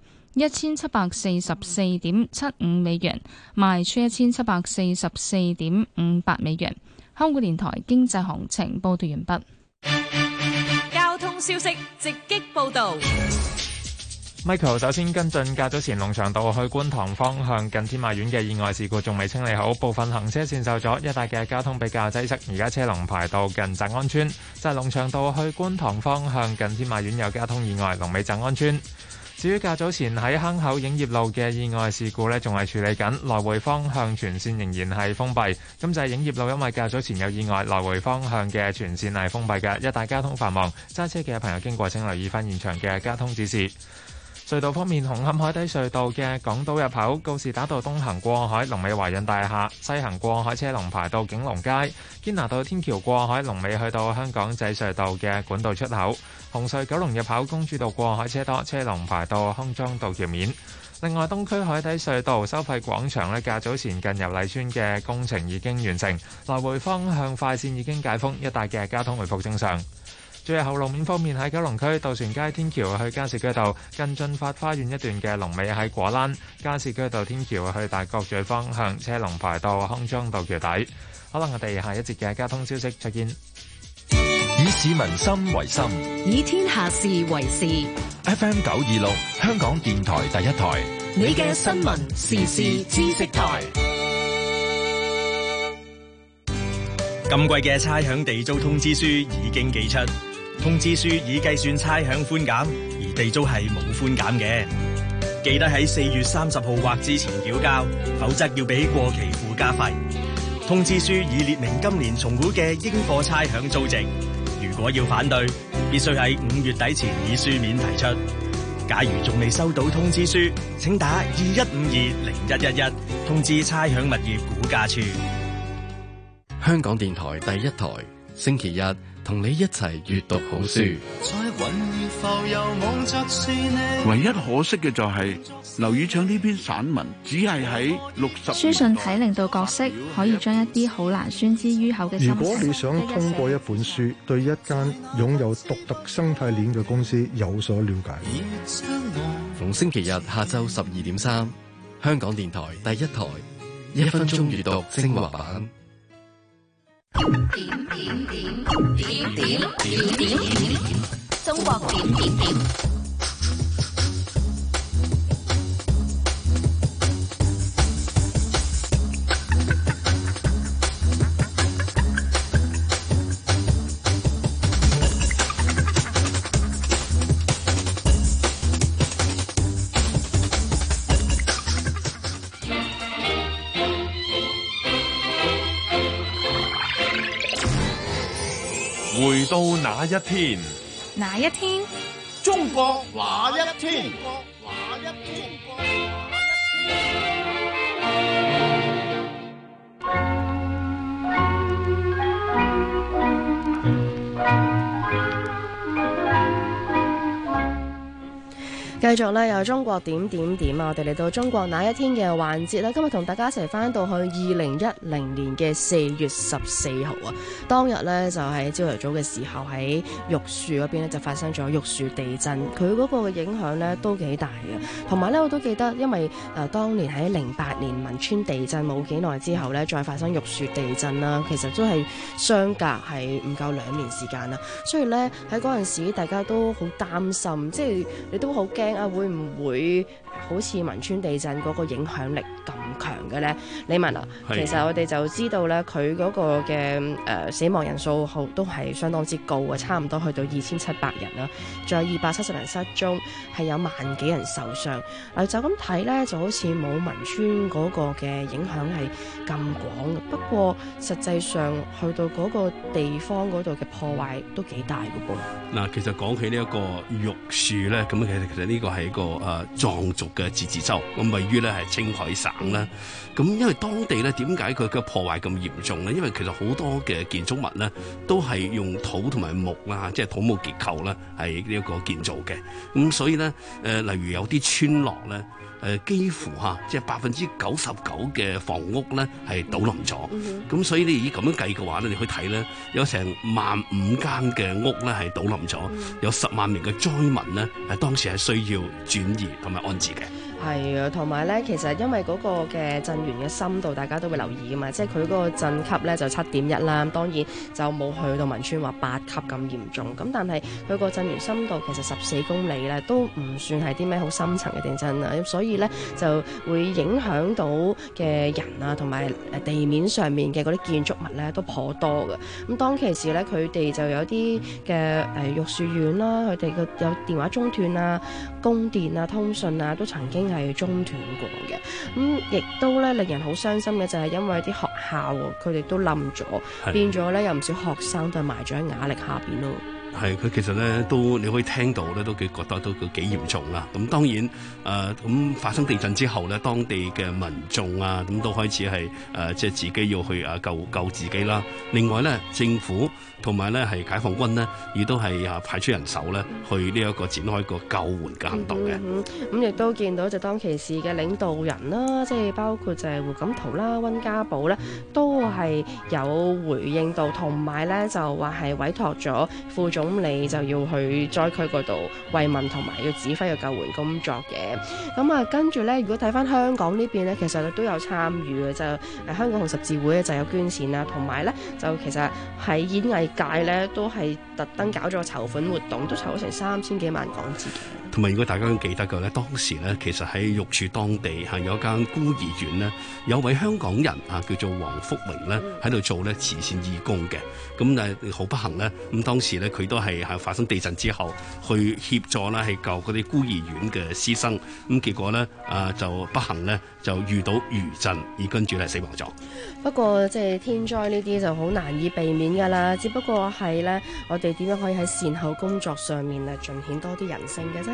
1744.75美元，賣出1744.58美元。香港電台經濟行情報道完畢。 交通消息直擊報道。 Michael 首先跟進，較早前龍翔道去觀塘方向近天馬苑嘅意外事故仲未清理好，部分行車線受阻，一帶嘅交通比較擠塞。而家車龍排到近澤安村，就係龍翔道去觀塘方向近天馬苑有交通意外，龍尾澤安村。至於較早前喺坑口影業路嘅意外事故呢，仲係處理緊，來回方向全線仍然係封閉。咁就係影業路，因為較早前有意外，來回方向嘅全線係封閉嘅，一帶交通繁忙，揸車嘅朋友經過請留意翻現場嘅交通指示。隧道方面，紅磡海底隧道嘅港島入口告士打道東行過海，龍尾華潤大廈；西行過海車龍排到景隆街。堅拿道天橋過海，龍尾去到香港仔隧道嘅管道出口。紅隧九龍入口公主道過海車多，車龍排到康莊道橋面。另外，東區海底隧道收費廣場呢，較早前近油麗邨嘅工程已經完成，來回方向快線已經解封，一帶嘅交通回復正常。最後路面方面，喺九龍區渡船街天橋去加士居道近進發花園一段嘅龍尾喺果欄，加士居道天橋去大角咀方向車龍排到康莊道橋底。好啦，我哋下一節嘅交通消息再見。 以市民心為心， 以天下事為事。 FM 926香港電台第一台， 你嘅新聞時事知識台。 今季嘅差餉地租通知書已經寄出，通知書已計算差餉寬減，而地租係冇寬減嘅。記得喺4月30號或之前繳交，否則要俾過期附加費。通知書已列明今年重估嘅應課差餉租值。如果要反對，必須喺5月底前以書面提出。假如仲未收到通知書，請打21520111通知差餉物業估價處。 香港電台第一台，星期日同你一齊閱讀好書。 唯一可惜嘅就係劉以鬯呢篇散文只係喺60。 書信體令到角色，可以將一啲好難宣之於口嘅心聲。 如果你想通過一本書對一間擁有獨特生態鏈嘅公司有所了解， 逢星期日下晝12:3，香港電台第一台1分鐘閱讀精華版。 中國點。 回到那一天， 哪一天？ 中國哪一天？ 繼續咧，有中國點啊！我哋嚟到中國那一天嘅環節咧，今日同大家一齊翻到去2010年嘅4月14號啊！當日呢，就係朝頭早嘅時候喺玉樹嗰邊咧就發生咗玉樹地震，佢嗰個嘅影響呢都幾大嘅。同埋呢，我都記得，因為當年喺08年汶川地震冇幾耐之後呢，再發生玉樹地震啦，其實都係相隔係唔夠2年時間啦。所以呢，喺嗰陣時，大家都好擔心，即係你都好驚啊，會唔會好似汶川地震嗰個影響力咁強嘅呢？李文啊，其實我哋就知道咧，佢嗰個嘅死亡人數都係相當之高啊，差唔多去到2700人啦，仲有270人失蹤，係有萬幾人受傷。就咁睇呢，就好似冇汶川嗰個嘅影響係咁廣。不過實際上去到嗰個地方嗰度嘅破壞都幾大嘅噃。 嗱，其實講起呢一個玉樹咧，咁其實呢個係一個藏族嘅自治州，咁位於咧係青海省啦。咁因為當地咧，點解佢嘅破壞咁嚴重咧？因為其實好多嘅建築物咧都係用土同埋木啦，即係土木結構咧係呢一個建造嘅。咁所以咧例如有啲村落咧。幾乎即係99%嘅房屋咧係倒冧咗，咁所以你以咁樣計嘅話咧，你去睇咧有成15,000間嘅屋咧係倒冧咗，有10萬名嘅災民咧當時係需要轉移同埋安置嘅。 係啊，同埋咧，其實因為嗰個嘅震源嘅深度，大家都會留意噶嘛，即係佢嗰個震級咧就7.1啦，當然就冇去到汶川話8級咁嚴重，咁但係佢個震源深度其實14公里咧，都唔算係啲咩好深層嘅地震啊，所以咧就會影響到嘅人啊，同埋地面上面嘅嗰啲建築物咧都頗多嘅。咁當其時咧，佢哋就有啲嘅玉樹縣啦，佢哋嘅有電話中斷啊、供電啊、通訊啊，都曾經係中斷過嘅。咁亦都咧令人好傷心嘅就係因為啲學校佢哋都冧咗，變咗咧有唔少學生都係埋咗喺瓦礫下邊咯。 係，佢其實咧都你可以聽到咧，都覺得都幾嚴重啦。咁當然咁發生地震之後咧，當地嘅民眾啊，咁都開始係即係自己要去救自己啦。另外咧，政府同埋咧係解放軍咧，亦都係派出人手咧去呢一個展開個救援嘅行動嘅。 咁亦都見到就當其時嘅領導人啦，即係包括就係胡錦濤啦、溫家寶咧，都係有回應到，同埋咧就話係委託咗副總理就要去災區嗰度慰問同埋要指揮個救援工作嘅。咁啊，跟住咧，如果睇翻香港呢邊咧，其實都有參與嘅，就香港紅十字會咧就有捐錢啦，同埋咧就其實喺演藝界咧都係特登搞咗個籌款活動，都籌咗成3000幾萬港紙。 同埋如果大家都記得嘅咧，當時咧其實喺玉樹當地係有一間孤兒院咧，有位香港人叫做黃福榮咧喺度做咧慈善義工嘅。咁但係好不幸咧，咁當時咧佢都係發生地震之後去協助啦，係救嗰啲孤兒院嘅師生。咁結果咧就不幸咧就遇到餘震，而跟住咧死亡咗。 不過即係天災呢啲就好難以避免㗎啦，只不過係咧我哋點樣可以喺善後工作上面盡顯多啲人性嘅啫。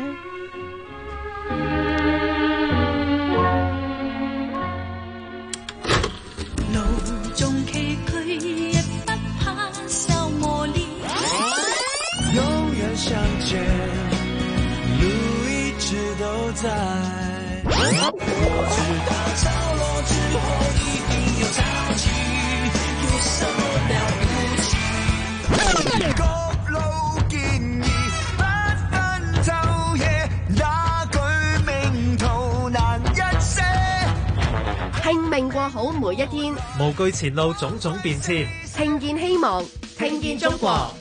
路縱崎嶇，亦不怕受磨練。 拼命過好每一天， 無懼前路種種變遷， 聽見希望，聽見中國。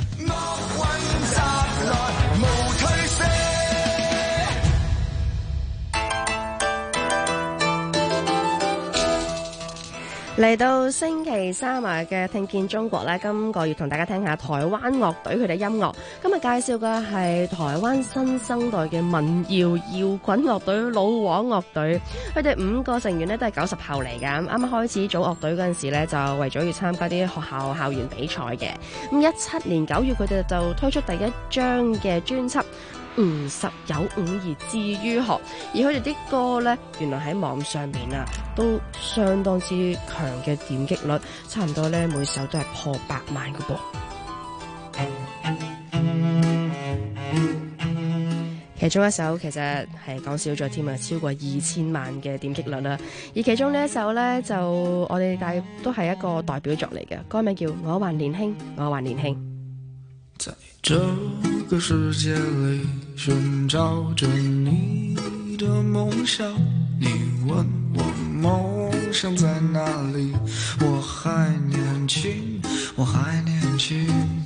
嚟到星期三嘅聽見中國咧，今個月同大家聽下台灣樂隊佢哋音樂。今日介紹嘅係台灣新生代嘅民謠搖滾樂隊老王樂隊。佢哋5個成員咧都係90後嚟㗎。啱啱開始組樂隊嗰陣時咧，就為咗要參加啲學校校園比賽嘅。咁17年9月佢哋就推出第一張嘅專輯。50有5而志於學，而佢哋啲歌呢，原來喺網上面啊，都相當之強嘅點擊率，差唔多呢每首都係破100萬嘅噃。其中一首其實係講少咗添啊，超過2000萬嘅點擊率啦。而其中呢一首呢，就我哋都係一個代表作嚟嘅，歌名叫《我還年輕，我還年輕》。 在這個世界裏尋找着你的夢想，你問我夢想在哪裏，我還年輕，我還年輕。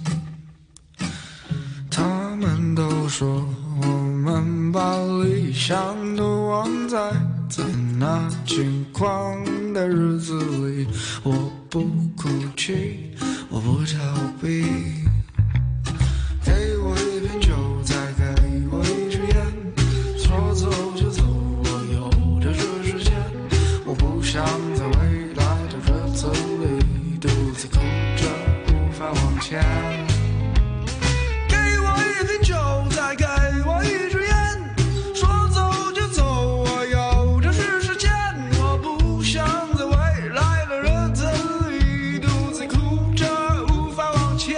他們都說我們把理想都忘在那輕狂的日子裏，我不哭泣，我不逃避。給我一瓶酒，再給我一支煙，說走就走，我有的是時間。我不想在未來的日子裡獨自哭着無法往前。給我一瓶酒，再給我一支煙，說走就走，我有的是時間。我不想在未來的日子裡獨自哭着無法往前。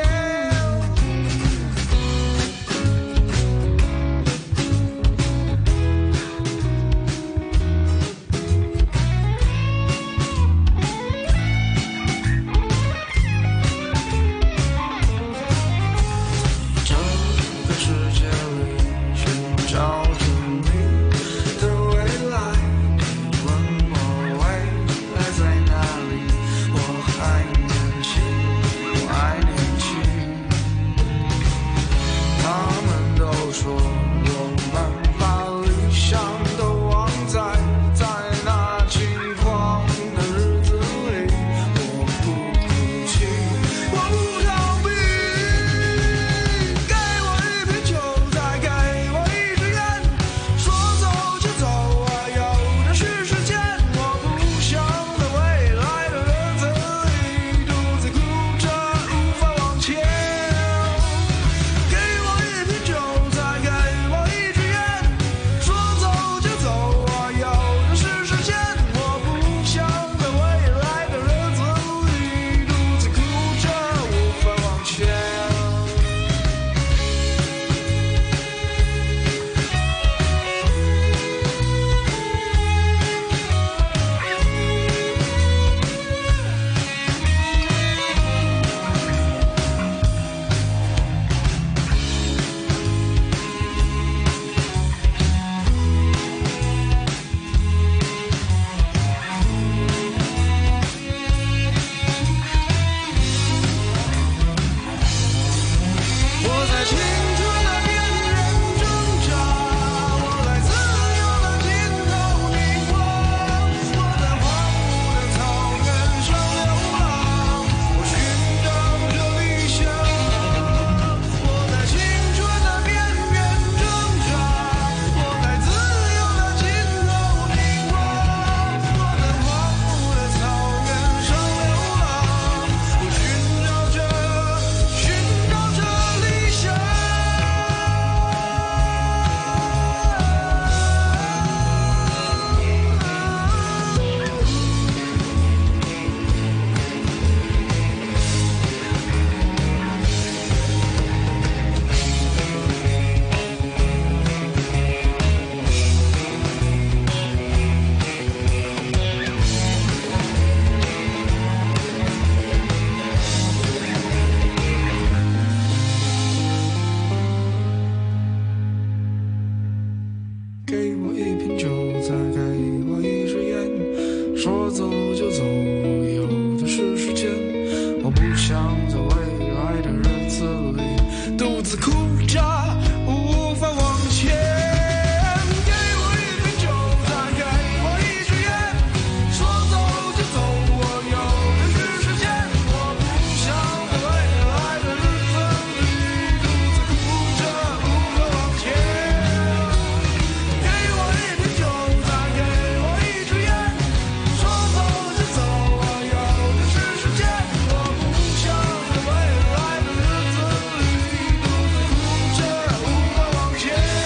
想在未来的日子里独自哭着无法往前。给我一瓶酒，再给我一支烟，说走就走，我有的是时间。我不想在未来的日子里独自哭着无法往前。给我一瓶酒，再给我一支烟，说走就走，我有的是时间。我不想在未来的日子里独自哭着无法往前。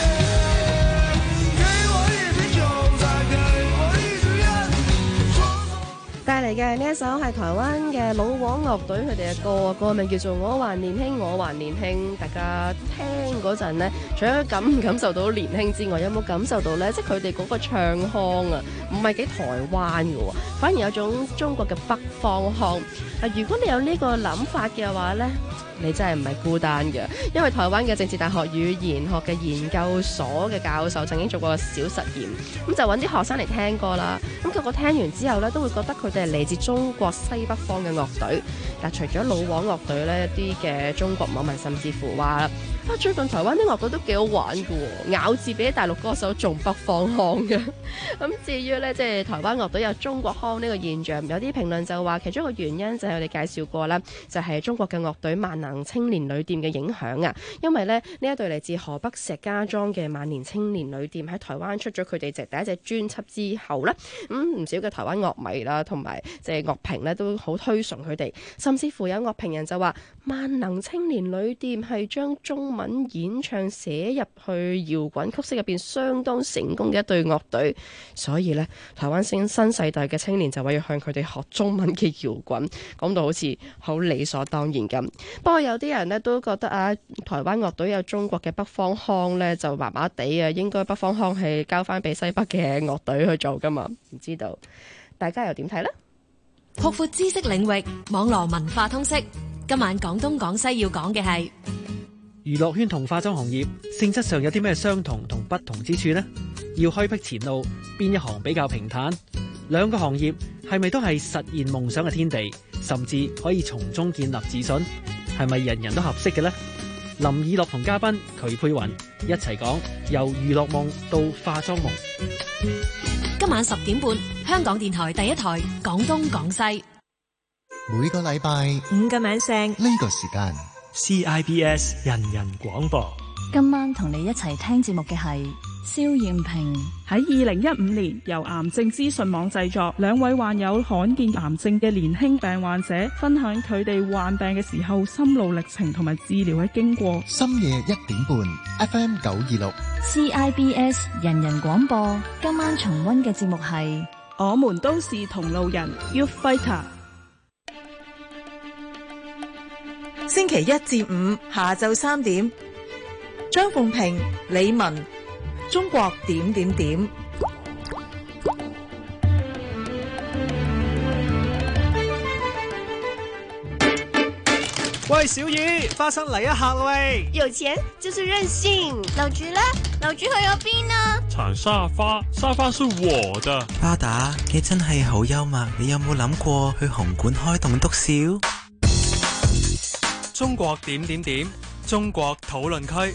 给我一瓶酒，再给我一支烟，说走。 帶嚟嘅呢一首係台灣嘅老王樂隊佢哋嘅歌，歌名叫做《我還年輕，我還年輕》。大家聽嗰陣呢，除咗感唔感受到年輕之外，有冇感受到呢？即係佢哋嗰個唱腔啊，唔係幾台灣嘅喎，反而有種中國嘅北方腔。如果你有呢個諗法嘅話呢，你真係唔係孤單嘅，因為台灣嘅政治大學語言學嘅研究所嘅教授曾經做過小實驗，咁就揾啲學生嚟聽歌啦。咁個個聽完之後呢，都會覺得佢哋係嚟自中國西北方嘅樂隊。嗱，除咗老王樂隊呢，一啲嘅中國網民甚至乎話最近台灣啲樂隊都幾好玩嘅喎，咬字比大陸歌手仲北方腔嘅。咁至於呢，即係台灣樂隊有中國腔呢個現象，有啲評論就話其中一個原因就係我哋介紹過啦，就係中國嘅樂隊萬能青年旅店嘅影響啊。因為呢一隊嚟自河北石家莊嘅萬年青年旅店喺台灣出咗佢哋第一隻專輯之後呢，唔少嘅台灣樂迷啦同埋即係樂評呢都好推崇佢哋，甚至乎有樂評人就話萬能青年旅店係將中文演唱寫入去搖滾曲式入邊相當成功嘅一隊樂隊，所以呢，台灣新世代嘅青年就話要向佢哋學中文嘅搖滾，講到好似好理所當然咁。不過有啲人呢都覺得啊，台灣樂隊有中國嘅北方腔呢就麻麻地啊，應該北方腔係交翻俾西北嘅樂隊去做噶嘛，唔知道大家又點睇呢？ 擴闊知識領域，網絡文化通識。今晚廣東廣西要講嘅係娛樂圈同化妝行業性質上有啲咩相同同不同之處呢？要開闢前路，邊一行比較平坦？兩個行業係咪都係實現夢想嘅天地，甚至可以從中建立自信？係咪人人都合適嘅呢？林以樂同嘉賓瞿佩雲一齊講由娛樂夢到化妝夢。 今晚10點半，香港電台第一台廣東廣西。 每個禮拜 5個晚上呢個時間 CIBS 人人廣播。 今晚同你一齊聽節目嘅係蕭艷平。 喺2015年由癌症資訊網製作，兩位患有罕見癌症嘅年輕病患者分享佢哋患病嘅時候心路歷程同埋治療嘅經過。 深夜1點半 FM 926 CIBS 人人廣播。今晚重溫嘅節目係我們都是同路人 Youth Fighter。 星期1至5下晝3點，張鳳平、李文，中國點點點。 喂，小雨，花生嚟一下喂！ 有錢就是任性。老朱呢？老朱去咗邊啊？ 鏟沙發，沙發是我的。 巴打，你真係好幽默。你有冇諗過去紅館開棟篤笑？ 中國點點點，中國討論區。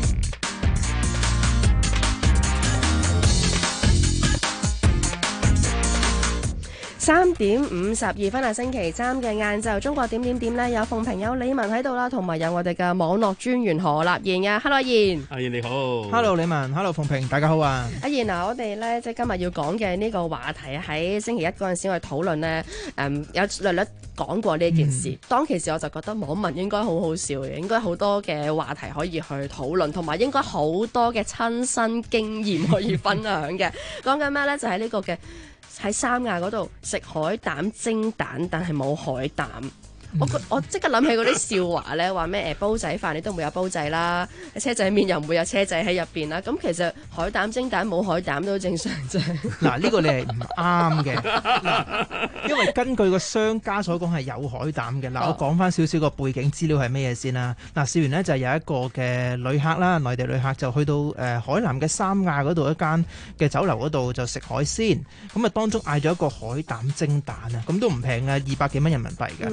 3點52分啊！星期3嘅晏晝，中國點點點呢，有鳳平有李文喺度啦，同埋有我哋嘅網絡專員何立彥啊 ，Hello 阿彥。 阿彥你好。 Hello 李文 ，Hello 鳳平，大家好啊。 阿彥嗱，我哋呢，即係今日要講嘅呢個話題喺星期1嗰陣時我哋討論呢，有略略講過呢件事。當其時我就覺得網民應該好好笑嘅，應該好多嘅話題可以去討論，同埋應該好多嘅親身經驗可以分享嘅。講緊咩呢？就係呢個嘅。喺三亞嗰度食海膽蒸蛋，但係冇海膽。我即刻諗起嗰啲笑話咧，話咩煲仔飯你都唔會有煲仔啦，車仔麵又唔會有車仔喺入邊啦。咁其實海膽蒸蛋冇海膽都正常啫。 嗱，呢個你係唔啱嘅，因為根據個商家所講係有海膽嘅。嗱，我講翻少少個背景資料係咩嘢先啦。嗱，事緣呢就係有一個嘅旅客啦，內地旅客就去到海南嘅三亞嗰度一間嘅酒樓嗰度就食海鮮，咁啊當中嗌咗一個海膽蒸蛋啊，咁都唔平啊，200幾蚊人民幣嘅。咁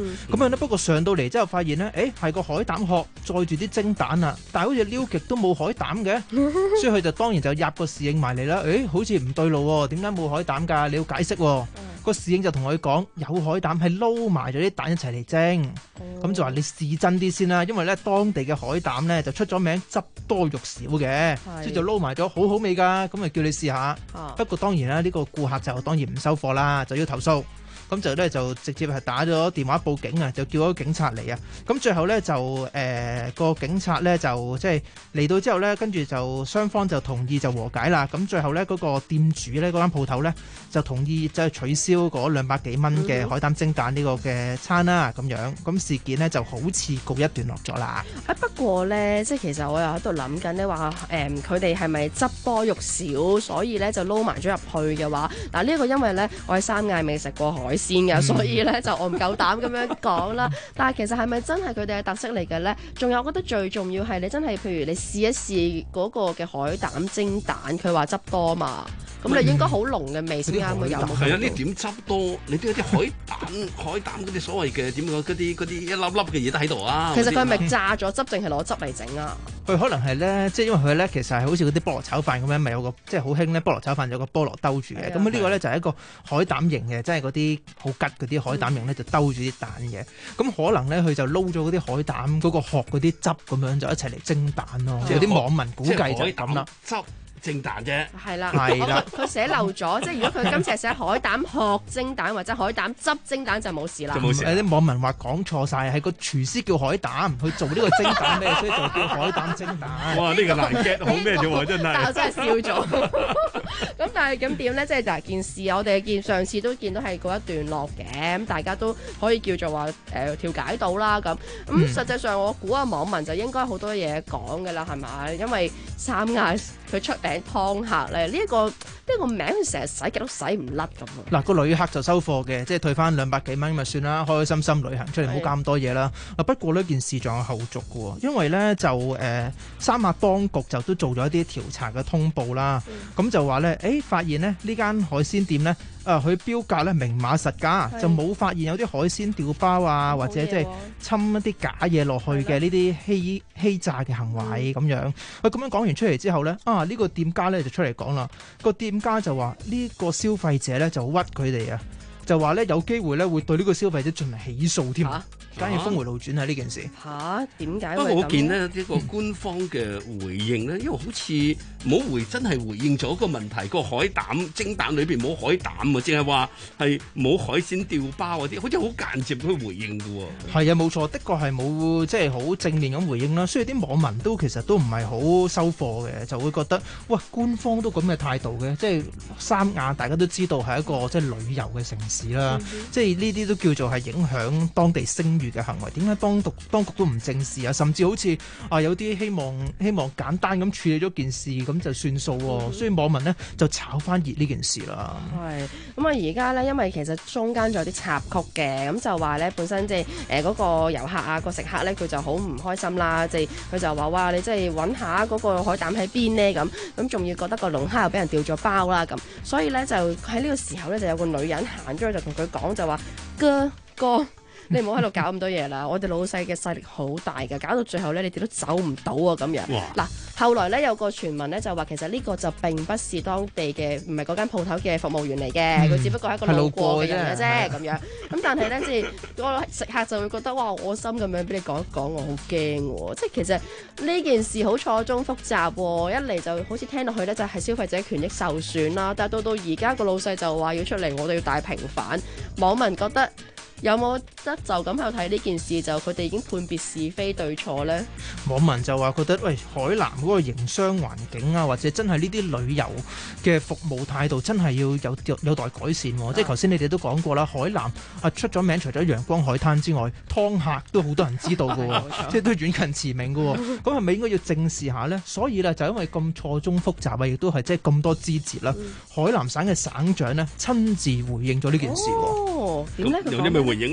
樣呢，不過上到嚟之後發現呢，係個海膽殼載住啲蒸蛋啊，但係好似撩極都冇海膽嘅，所以佢就當然就入個侍應埋嚟啦。好似唔對路喎，點解冇海膽㗎？你要解釋喎。個侍應就同佢講有海膽係撈埋咗啲蛋一齊嚟蒸，咁就話你試真啲先啦，因為咧當地嘅海膽咧就出咗名汁多肉少嘅，所以就撈埋咗好好味㗎，咁咪叫你試下。不過當然啦，呢個顧客就當然唔收貨啦，就要投訴。咁就咧就直接係打咗電話報警啊，就叫咗警察嚟啊。咁最後咧就個警察咧就即係嚟到之後咧，跟住就雙方就同意就和解啦。咁最後咧嗰個店主咧嗰間鋪頭咧就同意即係取消嗰200幾蚊嘅海膽蒸蛋呢個嘅餐啦。咁樣咁事件咧就好似告一段落咗啦。 不過咧，即係其實我又喺度諗緊咧話佢哋係咪汁多肉少，所以咧就撈埋咗入去嘅話，嗱呢個因為咧我喺三亞未食過海鮮嘅，所以咧就我唔夠膽咁樣講啦。但係其實係咪真係佢哋嘅特色嚟嘅咧？仲有我覺得最重要係你真係，譬如你試一試嗰個嘅海膽蒸蛋，佢話汁多嘛，咁你應該好濃嘅味先啱嘅有。 係啊，呢點汁多，你都有啲海膽嗰啲所謂嘅點講嗰啲一粒粒嘅嘢都喺度啊。 其實佢係咪炸咗汁，淨係攞汁嚟整啊？ 佢可能係咧，即係因為佢咧其實係好似嗰啲菠蘿炒飯咁樣，咪有個即係好興咧菠蘿炒飯有個菠蘿兜住嘅。咁呢個咧就係一個海膽型嘅，即係嗰啲好吉嗰啲海膽型咧就兜住啲蛋嘅。咁可能咧佢就撈咗嗰啲海膽嗰個殼嗰啲汁咁樣就一齊嚟蒸蛋咯。有啲網民估計就係咁啦。 蒸蛋啫， 係啦，佢寫漏咗，即係如果佢今次係寫海膽殼蒸蛋或者海膽汁蒸蛋就冇事啦。 有啲網民話講錯晒，係個廚師叫海膽去做呢個蒸蛋咩，所以就叫海膽蒸蛋。 哇！呢個難 get 好咩啫喎，真係。 但我真係笑咗。咁但係咁點咧？即係就係件事，我哋上次都見到係告一段落嘅，咁大家都可以叫做話調解到啦。咁實際上我估啊，網民就應該好多嘢講嘅啦，係咪？因為三亞佢出名湯客咧，呢個名佢成日洗極都洗唔甩咁啊！ 嗱，個旅客就收貨嘅，即係退翻200幾蚊咪算啦，開開心心旅行出嚟，唔好搞咁多嘢啦。不過呢件事仲有後續嘅喎，因為咧就三亞當局就都做咗一啲調查嘅通報啦。咁就話咧，發現咧呢間海鮮店咧，佢標價咧明碼實價，就冇發現有啲海鮮掉包啊，或者即係侵一啲假嘢落去嘅呢啲欺詐嘅行為咁樣。咁樣講完出嚟之後咧，呢個店家咧就出嚟講啦，個店家就話呢個消費者咧就屈佢哋啊，就話咧有機會咧會對呢個消費者進行起訴添，梗係峰回路轉喺呢件事。 點解？ 不過我見呢呢個官方嘅回應咧，因為好似冇真係回應咗個問題，個海膽蒸蛋裏邊冇海膽啊，淨係話係冇海鮮掉包嗰啲，好似好間接去回應嘅喎。 係啊，冇錯，的確係冇即係好正面咁回應啦。所以啲網民都其實都唔係好收貨嘅，就會覺得喂，官方都咁嘅態度嘅，即係三亞大家都知道係一個即係旅遊嘅城市啦，即係呢啲都叫做係影響當地聲譽嘅行為。點解當局都唔正視啊？甚至好似有啲希望簡單咁處理咗件事咁就算數喎。所以網民呢就炒翻熱呢件事啦。 係咁啊！而家呢，因為其實中間仲有啲插曲嘅，咁就話呢本身即係嗰個遊客啊，個食客呢，佢就好唔開心啦。即係佢就話哇，你即係揾下嗰個海膽喺邊呢？咁仲要覺得個龍蝦又俾人掉咗包啦咁，所以呢，就喺呢個時候呢，就有個女人行咗去就同佢講就話哥。你唔好喺度搞咁多嘢啦！我哋老細嘅勢力好大㗎，搞到最後咧，你哋都走唔到啊！咁樣嗱，後來咧有個傳聞咧就話，其實呢個就並不是當地嘅，唔係嗰間鋪頭嘅服務員嚟嘅，佢只不過係一個路過嘅人嘅啫咁樣。咁但係咧，即係個食客就會覺得哇，我心咁樣俾你講一講，我好驚喎！即係其實呢件事好錯綜複雜喎，一嚟就好似聽落去咧就係消費者權益受損啦，但係到而家個老細就話要出嚟，我哋要大平反，網民覺得。有冇得就咁去睇呢件事，就佢哋已經判別是非對錯呢？ 網民就話覺得喂，海南嗰個營商環境啊，或者真係呢啲旅遊嘅服務態度真係要有待改善。即係頭先你哋都講過啦，海南出咗名，除咗陽光海灘之外，湯客都好多人知道嘅，即係都遠近馳名嘅。咁係咪應該要正視下呢？所以咧就因為咁錯綜複雜啊，亦都係即係咁多枝節啦。海南省嘅省長呢親自回應咗呢件事。 點咧？ 有啲咩回應呢？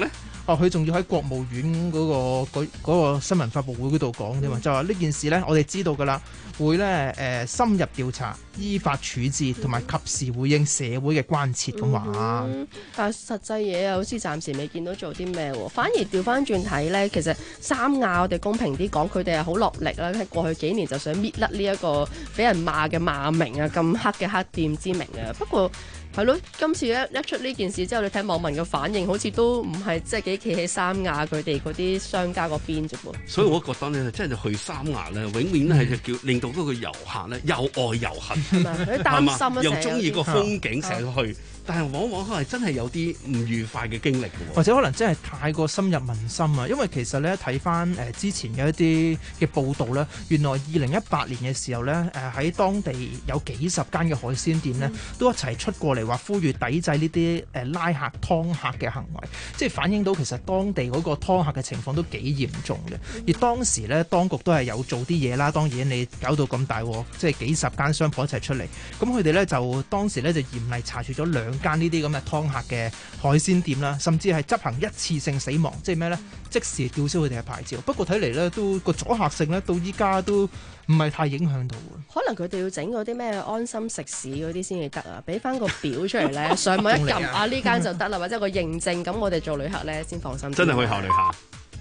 佢仲要喺國務院嗰個新聞發佈會嗰度講啫嘛，就話呢件事呢，我哋知道㗎啦，會呢深入調查、依法處置同埋及時回應社會嘅關切咁話。 但係實際嘢好似暫時未見到做啲咩喎，反而調翻轉睇呢，其實三亞我哋公平啲講，佢哋係好落力啦，喺過去幾年就想搣甩呢一個俾人罵嘅罵名啊，咁黑嘅黑店之名啊。不過係咯，今次一出呢件事之後，你睇網民嘅反應，好似都唔係即係幾企喺三亞佢哋嗰啲商家嗰邊啫噃。 所以我覺得咧，真係去三亞咧，永遠咧係叫令到嗰個遊客咧又愛又恨， 佢擔心又中意個風景成日去。但係往往係真係有啲唔愉快嘅經歷嘅， 或者可能真係太過深入民心啊！因為其實咧睇翻之前嘅一啲嘅報道咧，原來2018年嘅時候咧喺當地有幾十間嘅海鮮店咧都一齊出過嚟話呼籲抵制呢啲拉客劏客嘅行為，即係反映到其實當地嗰個劏客嘅情況都幾嚴重嘅。而當時咧當局都係有做啲嘢啦，當然你搞到咁大鑊，即係幾十間商鋪一齊出嚟，咁佢哋咧就當時咧就嚴厲查處咗2間呢啲咁嘅劏客嘅海鮮店啦，甚至係執行一次性死亡，即係咩呢？即時吊銷佢哋嘅牌照。不過睇嚟呢，都個阻嚇性呢，到依家都唔係太影響到。 可能佢哋要整嗰啲咩安心食肆嗰啲先至得啊！俾翻個表出嚟呢，上網一撳啊呢間就得啦，或者個認證，咁我哋做旅客呢，先放心。 真係可以考慮下。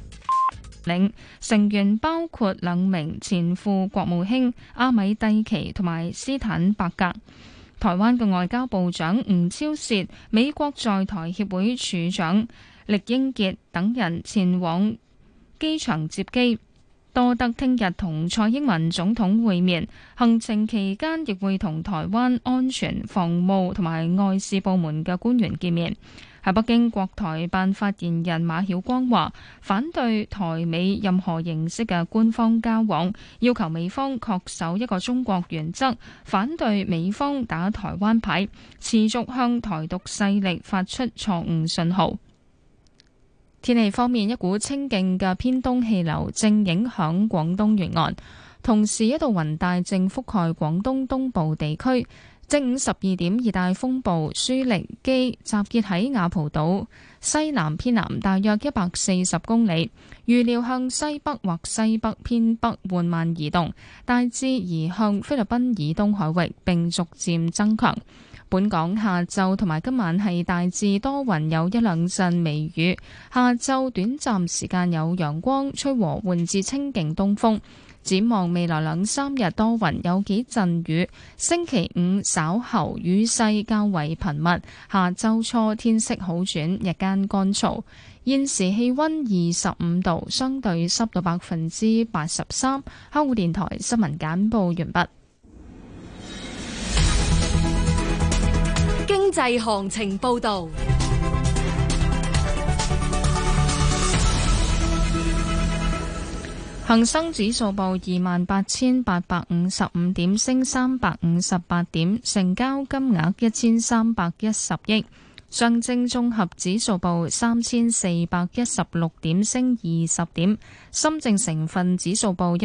成員包括2名前副國務卿阿米蒂奇同埋斯坦伯格。台灣嘅外交部長吳釗燮、美國在台協會處長酈英傑等人前往機場接機，多得聽日同蔡英文總統會面，行程期間亦會同台灣安全、防務同埋外事部門嘅官員見面。喺北京，國台辦發言人馬曉光話，反對台美任何形式嘅官方交往，要求美方恪守一個中國原則，反對美方打台灣牌，持續向台獨勢力發出錯誤信號。天氣方面，一股清勁嘅偏東氣流正影響廣東沿岸，同時一道雲帶正覆蓋廣東東部地區。正午12點，熱帶風暴舒力基集結喺雅蒲島西南偏南大約140公里，預料向西北或西北偏北緩慢移動，大致移向菲律賓以東海域，並逐漸增強。本港下晝同埋今晚係大致多雲，有1-2陣微雨，下晝短暫時間有陽光，吹和緩至清勁東風。展望未來2-3日多雲，有幾陣雨。星期5稍後雨勢較為頻密，下週初天色好轉，日間乾燥。現時氣溫25度，相對濕度83%。香港電台新聞簡報完畢。 經濟行情報道。 恒生指數報28,855點，升358點，成交金額1310億。上證綜合指數報3416點，升20點。深證成分指數報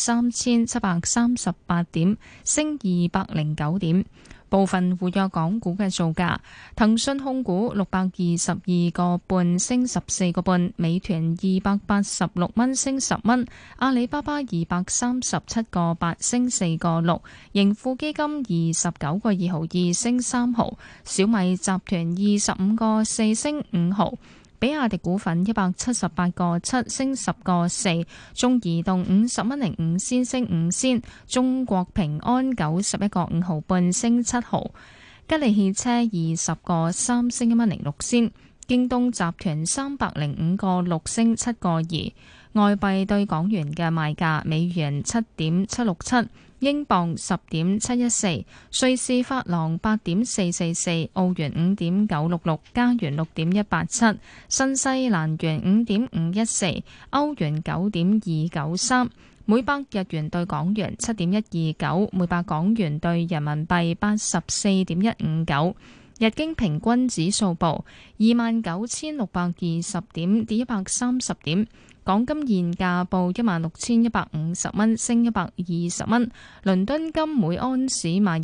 13738點，升209點。部分活躍港股嘅造價：騰訊控股622個半升14個半，美團286蚊升10蚊，阿里巴巴237個8升4個6，盈富基金29個2毫2升3毫，小米集團25個4升5毫。比亞迪股份178個7升10個4，中移動50蚊05仙升5仙，中國平安91個5毫半升7毫，吉利汽車20個3升1蚊06仙，京東集團305個6升7個2。外幣對港元嘅賣價：美元7.767。英鎊10.714，瑞士法郎8.444，澳元5.966，加元6.187，新西蘭元5.514，歐元9.293，每百日元對港元7.129，每百港元對人民幣84.159。日經平均指數報29,620點，跌130點。港金現價報16,150蚊，升120蚊。倫敦金每安士買入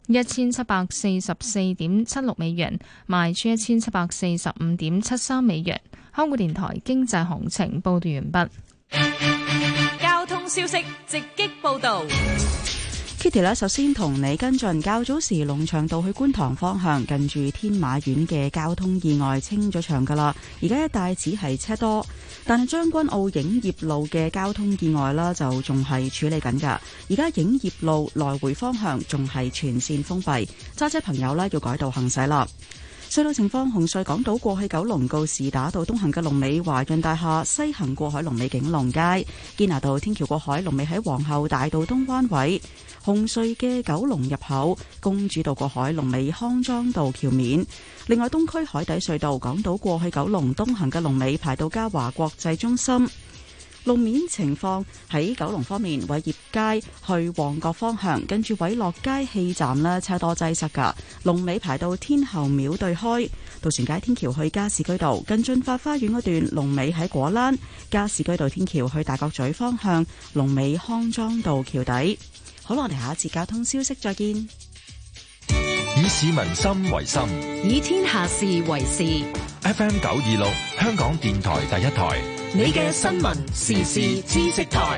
1744.76美元，賣出1745.73美元。香港電台經濟行情報道完畢。 交通消息直擊報道。 Kitty 咧，首先同你跟進，較早時龍翔道去觀塘方向近住天馬苑嘅交通意外清咗場噶啦，而家一帶只係車多，但係將軍澳影業路嘅交通意外啦就仲係處理緊噶，而家影業路來回方向仲係全線封閉，揸車朋友呢要改道行駛啦。隧道情況：紅隧港島過去九龍告士打道東行嘅龍尾華潤大廈，西行過海龍尾景隆街；堅拿道天橋過海龍尾喺皇后大道東灣位。紅隧嘅九龍入口公主道過海龍尾康莊道橋面。另外，東區海底隧道港島過去九龍東行嘅龍尾排到嘉華國際中心。路面情況喺九龍方面，偉業街去旺角方向，跟住偉樂街氣站呢車多擠塞噶，龍尾排到天后廟對開。渡船街天橋去加士居道，近駿發花園嗰段龍尾喺果欄。加士居道天橋去大角咀方向，龍尾康莊道橋底。好啦，我哋下一節交通消息再見。 以市民心為心， 以天下事為事。 FM 926，香港電台第一台， 你嘅新聞時事知識台。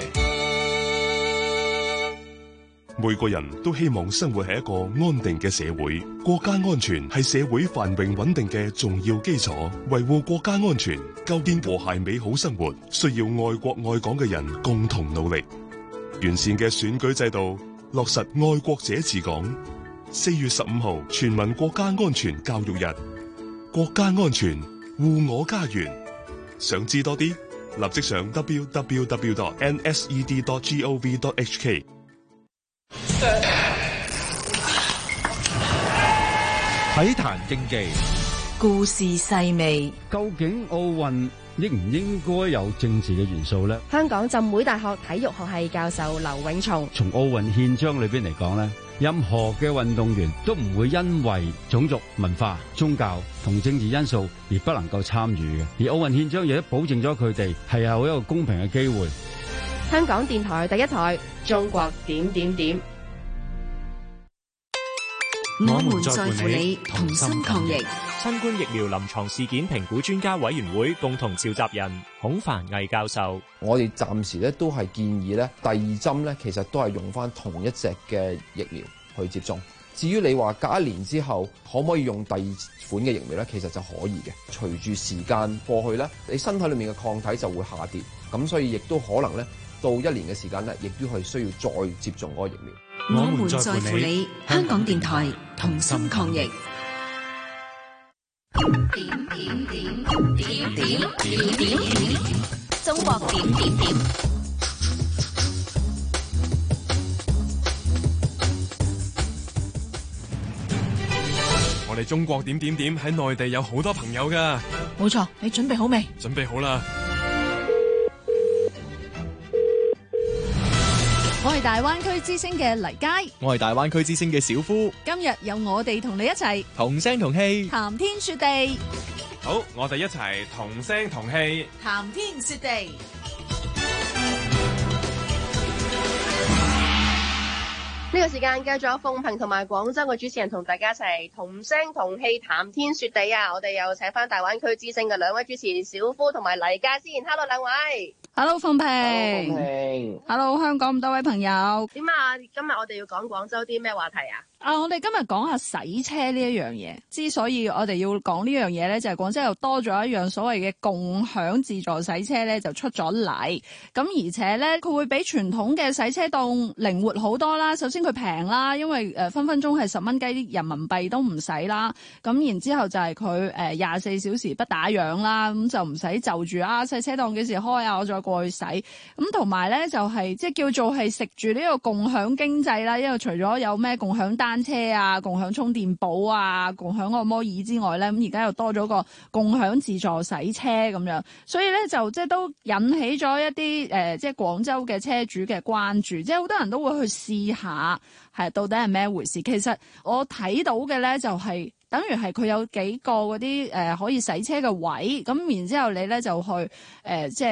每個人都希望生活喺一個安定嘅社會，國家安全係社會繁榮穩定嘅重要基礎。維護國家安全，構建和諧美好生活，需要愛國愛港嘅人共同努力。完善嘅選舉制度，落實愛國者治港。4月15號全民國家安全教育日，國家安全護我家園。想知多啲，立即上 www.nsed.gov.hk。 體壇競技， 故事細微。 究竟奧運應唔應該有政治嘅元素呢？ 香港浸會大學體育學系教授劉永松： 從奧運憲章裏邊嚟講呢，任何嘅運動員都唔會因為種族、文化、宗教同政治因素而不能夠參與嘅，而奧運憲章亦都保證咗佢哋係有一個公平嘅機會。 香港電台第一台，中國點點點。 我們在乎你，同心抗疫。 新冠疫苗臨床事件評估專家委員會共同召集人孔繁毅教授： 我哋暫時咧都係建議咧第二針咧，其實都係用翻同一隻嘅疫苗去接種。至於你話隔1年之後可唔可以用第二款嘅疫苗咧，其實就可以嘅。隨住時間過去咧，你身體裏面嘅抗體就會下跌，咁所以亦都可能咧到1年嘅時間咧，亦都係需要再接種嗰個疫苗。 我們在乎你，香港電台同心抗疫。點，中國點。 我哋中國點喺內地有好多朋友噶。 冇錯，你準備好未？ 準備好啦。 我係大灣區之星嘅黎佳， 我係大灣區之星嘅小夫。 今日有我哋同你一齊同聲同氣， 談天說地。 好，我哋一齊同聲同氣， 談天說地。 呢個時間繼續有鳳萍同埋廣州嘅主持人同大家一齊同聲同氣談天說地啊！我哋又請翻大灣區之星嘅兩位主持小夫同埋黎佳先。Hello 兩位。 Hello 鳳萍。Hello 香港咁多位朋友。 點啊？今日我哋要講廣州啲咩話題啊？ 我哋今日講下洗車呢一樣嘢。之所以我哋要講呢樣嘢咧，就係廣州又多咗一樣所謂嘅共享自助洗車咧，就出咗嚟。咁而且咧，佢會比傳統嘅洗車檔靈活好多啦。首先佢平啦，因為分分鐘係10蚊雞啲人民幣都唔使啦。咁然之後就係佢24小時不打烊啦，咁就唔使就住洗車檔幾時開啊，我再過去洗。咁同埋咧就係即係叫做係食住呢個共享經濟啦。因為除咗有咩共享單車啊、共享充電寶啊、共享按摩椅之外咧，咁而家又多咗個共享自助洗車咁樣，所以咧就即係都引起咗一啲即係廣州嘅車主嘅關注，即係好多人都會去試下係到底係咩回事。其實我睇到嘅咧就係等於係佢有幾個嗰啲可以洗車嘅位，咁然之後你咧就去即係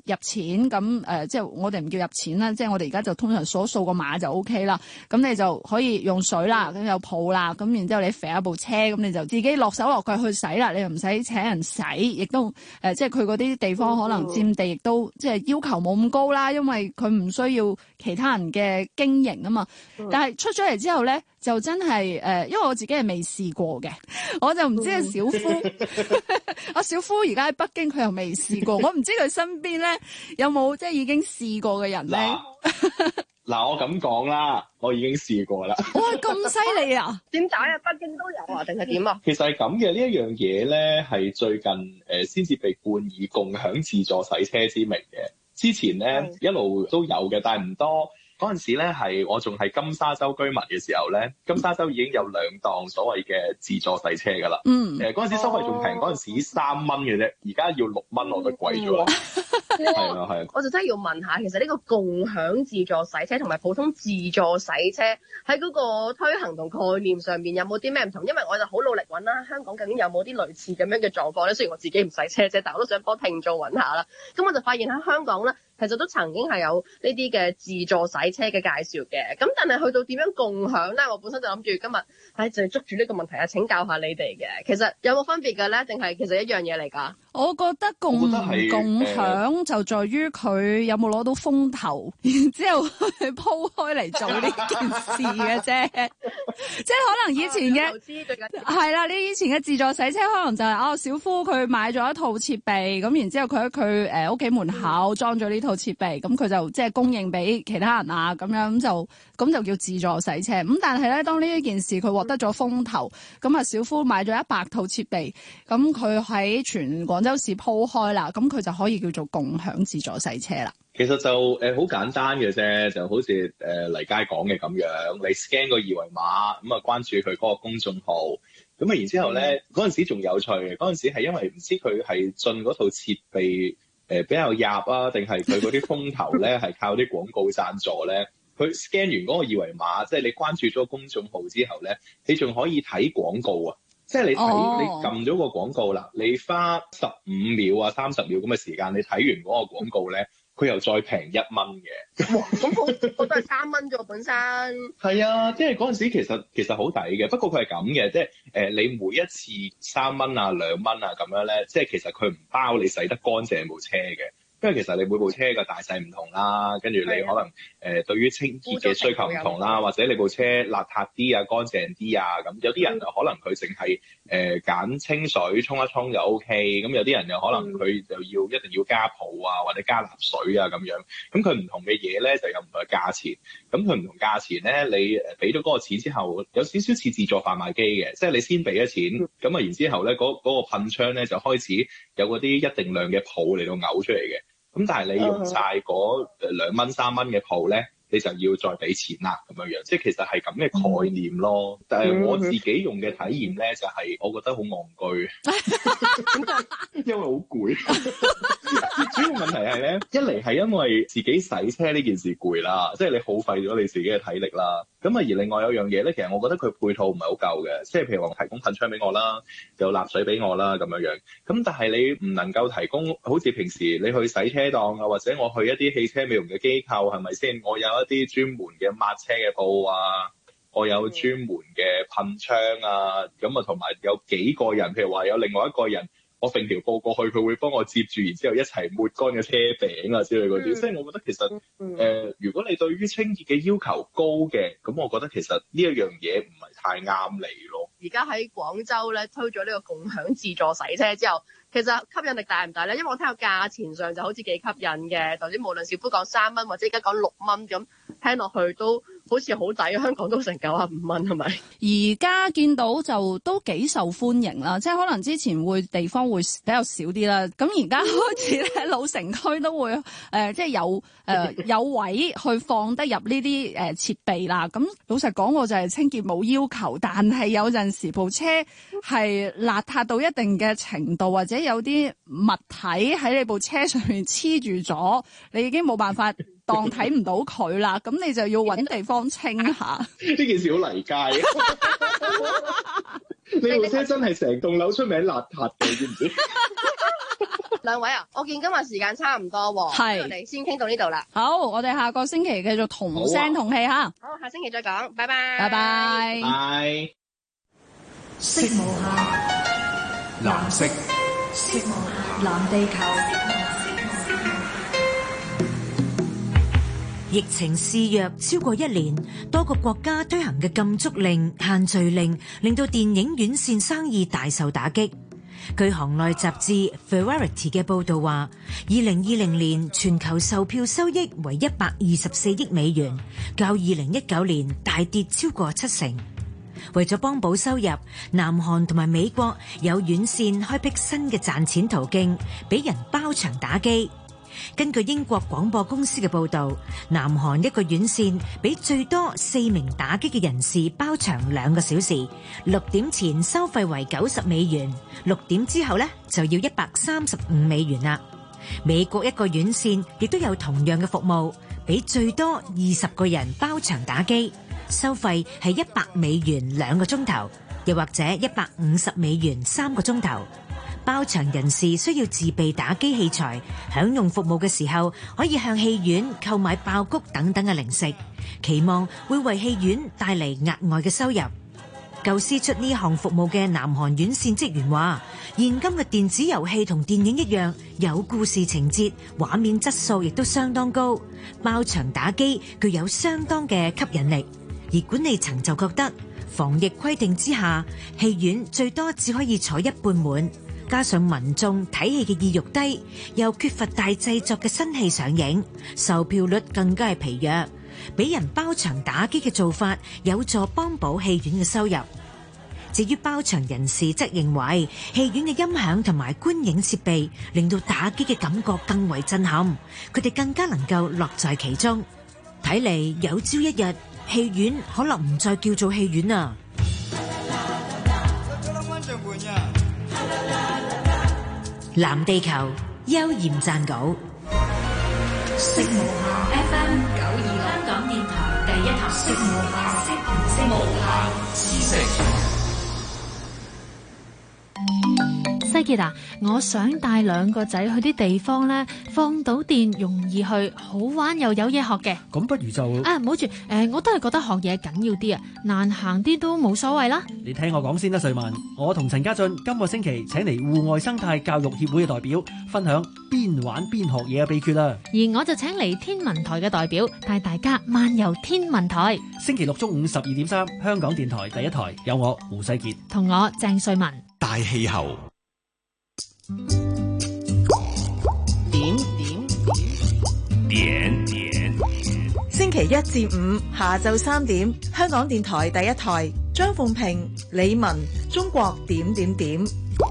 入錢咁即係我哋唔叫入錢啦，即係我哋而家就通常掃個碼就 OK 啦。咁你就可以用水啦，咁有泡啦，咁然之後你肥一部車，咁你就自己落手落腳去洗啦，你又唔使請人洗，亦都即係佢嗰啲地方可能佔地亦都即係要求冇咁高啦，因為佢唔需要其他人嘅經營啊嘛。但係出咗嚟之後咧，就真係因為我自己係未試過嘅，我就唔知阿小夫阿小夫而家喺北京，佢又未試過，我唔知佢身邊咧有冇即係已經試過嘅人咧。 嗱，我咁講啦，我已經試過啦。 哇，咁犀利啊！ 點解啊？北京都有啊，定係點啊？ 其實係咁嘅，呢一樣嘢咧係最近先至被冠以共享自助洗車之名嘅。之前咧一路都有嘅，但係唔多。嗰陣時咧係我仲係金沙洲居民嘅時候咧，金沙洲已經有2檔所謂嘅自助洗車㗎啦。嗰陣時收費仲平，嗰陣時3蚊嘅啫，而家要6蚊，我覺得貴咗啦。係啊係啊， 我就真係要問下，其實呢個共享自助洗車同埋普通自助洗車喺嗰個推行同概念上面有冇啲咩唔同？因為我就好努力揾啦，香港究竟有冇啲類似咁樣嘅狀況咧？雖然我自己唔洗車啫，但我都想幫聽眾揾下啦。咁我就發現喺香港咧，其實都曾經係有呢啲嘅自助洗車嘅介紹嘅。咁但係去到點樣共享咧？我本身就諗住今日就係捉住呢個問題啊，請教下你哋嘅。其實有冇分別嘅咧？定係其實一樣嘢嚟㗎？ 我覺得共享就在於佢有冇攞到風頭，然之後去鋪開嚟做呢件事嘅啫。即係可能以前嘅係啦，你以前嘅自助洗車可能就係小夫佢買咗一套設備，咁然之後佢喺佢屋企門口裝咗呢套設備，咁佢就即係供應俾其他人啊，咁樣咁就叫自助洗車。咁但係咧，當呢一件事佢獲得咗風頭，咁小夫買咗100套設備，咁佢喺全廣州市鋪開啦，咁佢就可以叫做共享自助洗車啦。 其實就好簡單嘅啫，就好似黎佳講嘅咁樣，你 scan 個二維碼，咁啊關注佢嗰個公眾號，咁啊然之後咧嗰陣時仲有趣嘅，嗰陣時係因為唔知佢係進嗰套設備比較入啊，定係佢嗰啲風頭咧係靠啲廣告贊助咧？佢 scan 完嗰個二維碼，即係你關注咗公眾號之後咧，你仲可以睇廣告啊！即係你睇你撳咗個廣告啦，你花15秒啊30秒咁嘅時間，你睇完嗰個廣告咧，佢又再平1蚊嘅。 哇！咁我都係3蚊啫，本身。 係啊，即係嗰陣時其實好抵嘅。不過佢係咁嘅，即係你每一次3蚊啊2蚊啊咁樣咧，即係其實佢唔包你洗得乾淨部車嘅。因為其實你每部車嘅大細唔同啦，跟住你可能對於清潔嘅需求唔同啦，或者你部車邋遢啲啊、乾淨啲啊，咁有啲人就可能佢淨係揀清水沖一沖就 OK， 咁有啲人又可能佢就一定要加泡啊，或者加蠟水啊咁樣，咁佢唔同嘅嘢咧就有唔同嘅價錢，咁佢唔同價錢咧，你俾咗嗰個錢之後，有少少似自助販賣機嘅，即係你先俾咗錢，咁啊然之後咧嗰個噴槍咧就開始有嗰啲一定量嘅泡嚟到嘔出嚟嘅。咁但係你用晒嗰2蚊3蚊嘅鋪咧，你就要再俾錢啦咁樣，即係其實係咁嘅概念咯。但係我自己用嘅體驗咧，就係我覺得好戇居，因為好攰。主要問題係咧，一嚟係因為自己洗車呢件事攰啦，即係你耗費咗你自己嘅體力啦。咁啊，而另外有樣嘢咧，其實我覺得佢配套唔係好夠嘅，即係譬如話提供噴槍俾我啦，有蠟水俾我啦咁樣。咁但係你唔能夠提供好似平時你去洗車檔啊，或者我去一啲汽車美容嘅機構，係咪先？我有一啲專門嘅抹車嘅布啊，我有專門嘅噴槍啊，咁啊同埋有幾個人，譬如話有另外一個人。我揈條布過去，佢會幫我接住，然之後一齊抹乾嘅車頂啊之類嗰啲。即係我覺得其實如果你對於清潔嘅要求高嘅，咁我覺得其實呢一樣嘢唔係太啱你咯。 而家喺廣州咧推咗呢個共享自助洗車之後，其實吸引力大唔大咧？因為我聽個價錢上就好似幾吸引嘅，頭先無論小夫講3蚊或者而家講6蚊咁，聽落去都好似好抵。香港都成95蚊係咪？ 而家見到就都幾受歡迎啦，即係可能之前地方會比較少啲啦。咁而家開始咧，老城區都會即係有位去放得入呢啲設備啦。咁老實講，我就係清潔冇要求，但係有陣時部車係邋遢到一定嘅程度，或者有啲物體喺你部車上面黐住咗，你已經冇辦法當睇唔到佢啦。咁你就要揾地方清下。 呢件事好離街啊！你部車真係成棟樓出名邋遢嘅，知唔知？ 兩位啊，我見今日時間差唔多喎， 係我哋先傾到呢度啦。 好，我哋下個星期繼續同聲同氣吓。 好，下星期再講，拜拜。 拜拜。 拜。 色無限，藍色，色無限，藍地球。 疫情肆虐超過1年，多個國家推行嘅禁足令、限聚令，令到電影院線生意大受打擊。據行內雜誌 Variety 嘅報道話，2020年全球售票收益為124億美元，較2019年大跌超過70%。為咗幫補收入，南韓同埋美國有院線開闢新嘅賺錢途徑，俾人包場打機。根據英國廣播公司嘅報道，南韓一個院線俾最多4名打機嘅人士包場2個小時，6點前收費為90美元，6點之後呢就要135美元啦。美國一個院線亦都有同樣嘅服務，俾最多20個人包場打機，收費係100美元2個鐘頭，又或者150美元3個鐘頭。包場人士需要自備打機器材，享用服務嘅時候可以向戲院購買爆谷等等嘅零食，期望會為戲院帶嚟額外嘅收入。構思出呢項服務嘅南韓院線職員話，現今嘅電子遊戲同電影一樣，有故事情節，畫面質素亦都相當高，包場打機具有相當嘅吸引力。而管理層就覺得防疫規定之下，戲院最多只可以坐一半滿，加上民眾睇戲嘅意欲低，又缺乏大製作嘅新戲上映，售票率更加係疲弱。俾人包場打機嘅做法有助幫補戲院嘅收入。至於包場人士則認為，戲院嘅音響同埋觀影設備令到打機嘅感覺更為震撼，佢哋更加能夠樂在其中。睇嚟有朝一日，戲院可能唔再叫做戲院啊！藍地球邱焱撰稿。 色無限 FM 926香港電台第一台，色無限，色無限知識。 西傑啊，我想帶2個仔去啲地方呢，放到電，容易去，好玩又有嘢學嘅。 咁不如就唔好住，我都係覺得學嘢緊要啲啊，難行啲都冇所謂啦。 你聽我講先啦，瑞文。我同陳家俊今個星期請嚟戶外生態教育協會嘅代表，分享邊玩邊學嘢嘅秘訣啦。 而我就請嚟天文台嘅代表，帶大家漫遊天文台。 星期六中午12點3，香港電台第一台有我胡世傑同我鄭瑞文。 大氣候。點星期1至5下晝3點，香港電台第一台，張鳳平、李文，中國點點點。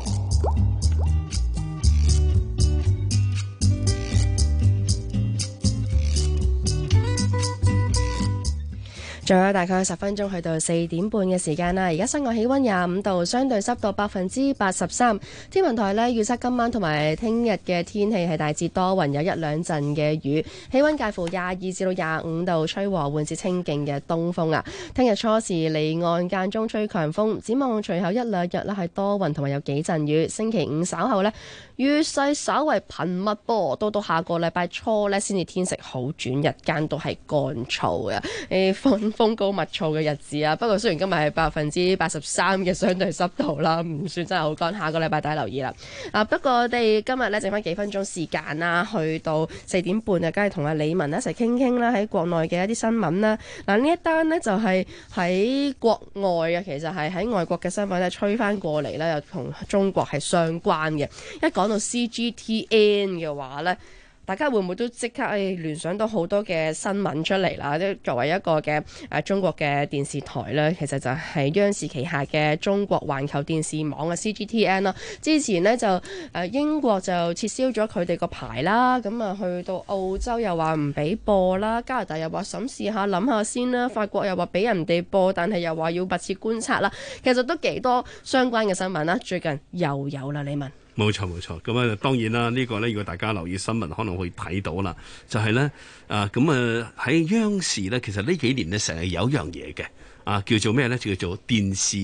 仲有大概10分鐘去到4點半嘅時間啦。而家室外氣溫25度，相對濕度83%。天文台呢預測今晚同埋聽日嘅天氣係大致多雲，有1-2陣嘅雨，氣溫介乎22至到25度，吹和緩至清勁嘅東風啊。聽日初時離岸間中吹強風，展望隨後1-2日呢係多雲同埋有幾陣雨。星期5稍後呢雨勢稍為頻密噃，到下個禮拜初呢先至天色好轉，日間都係乾燥嘅。風高物燥嘅日子啊，不過雖然今日係83%嘅相對濕度啦，唔算真係好乾。下個禮拜大家留意啦。不過我哋今日咧剩翻幾分鐘時間啦，去到4點半啊，梗係同阿李文一齊傾傾啦，喺國內嘅一啲新聞啦。嗱，呢一單呢就係喺國外啊，其實係喺外國嘅新聞咧吹翻過嚟咧，又同中國係相關嘅。一講到 CGTN 嘅話咧，大家會唔會都即刻聯想到好多嘅新聞出嚟啦？即作為一個嘅中國嘅電視台呢，其實就係央視旗下嘅中國環球電視網嘅 CGTN 啦。之前呢，就英國就撤銷咗佢哋個牌啦，咁啊去到澳洲又話唔俾播啦，加拿大又話審視下諗下先啦，法國又話俾人哋播，但係又話要密切觀察啦。其實都幾多相關嘅新聞啦，最近又有啦，李文。 冇錯冇錯，咁啊當然啦，呢個呢，如果大家留意新聞可能會睇到啦，就係呢，喺央視呢，其實呢幾年呢，成日有一樣嘢嘅叫做咩呢？就叫做電視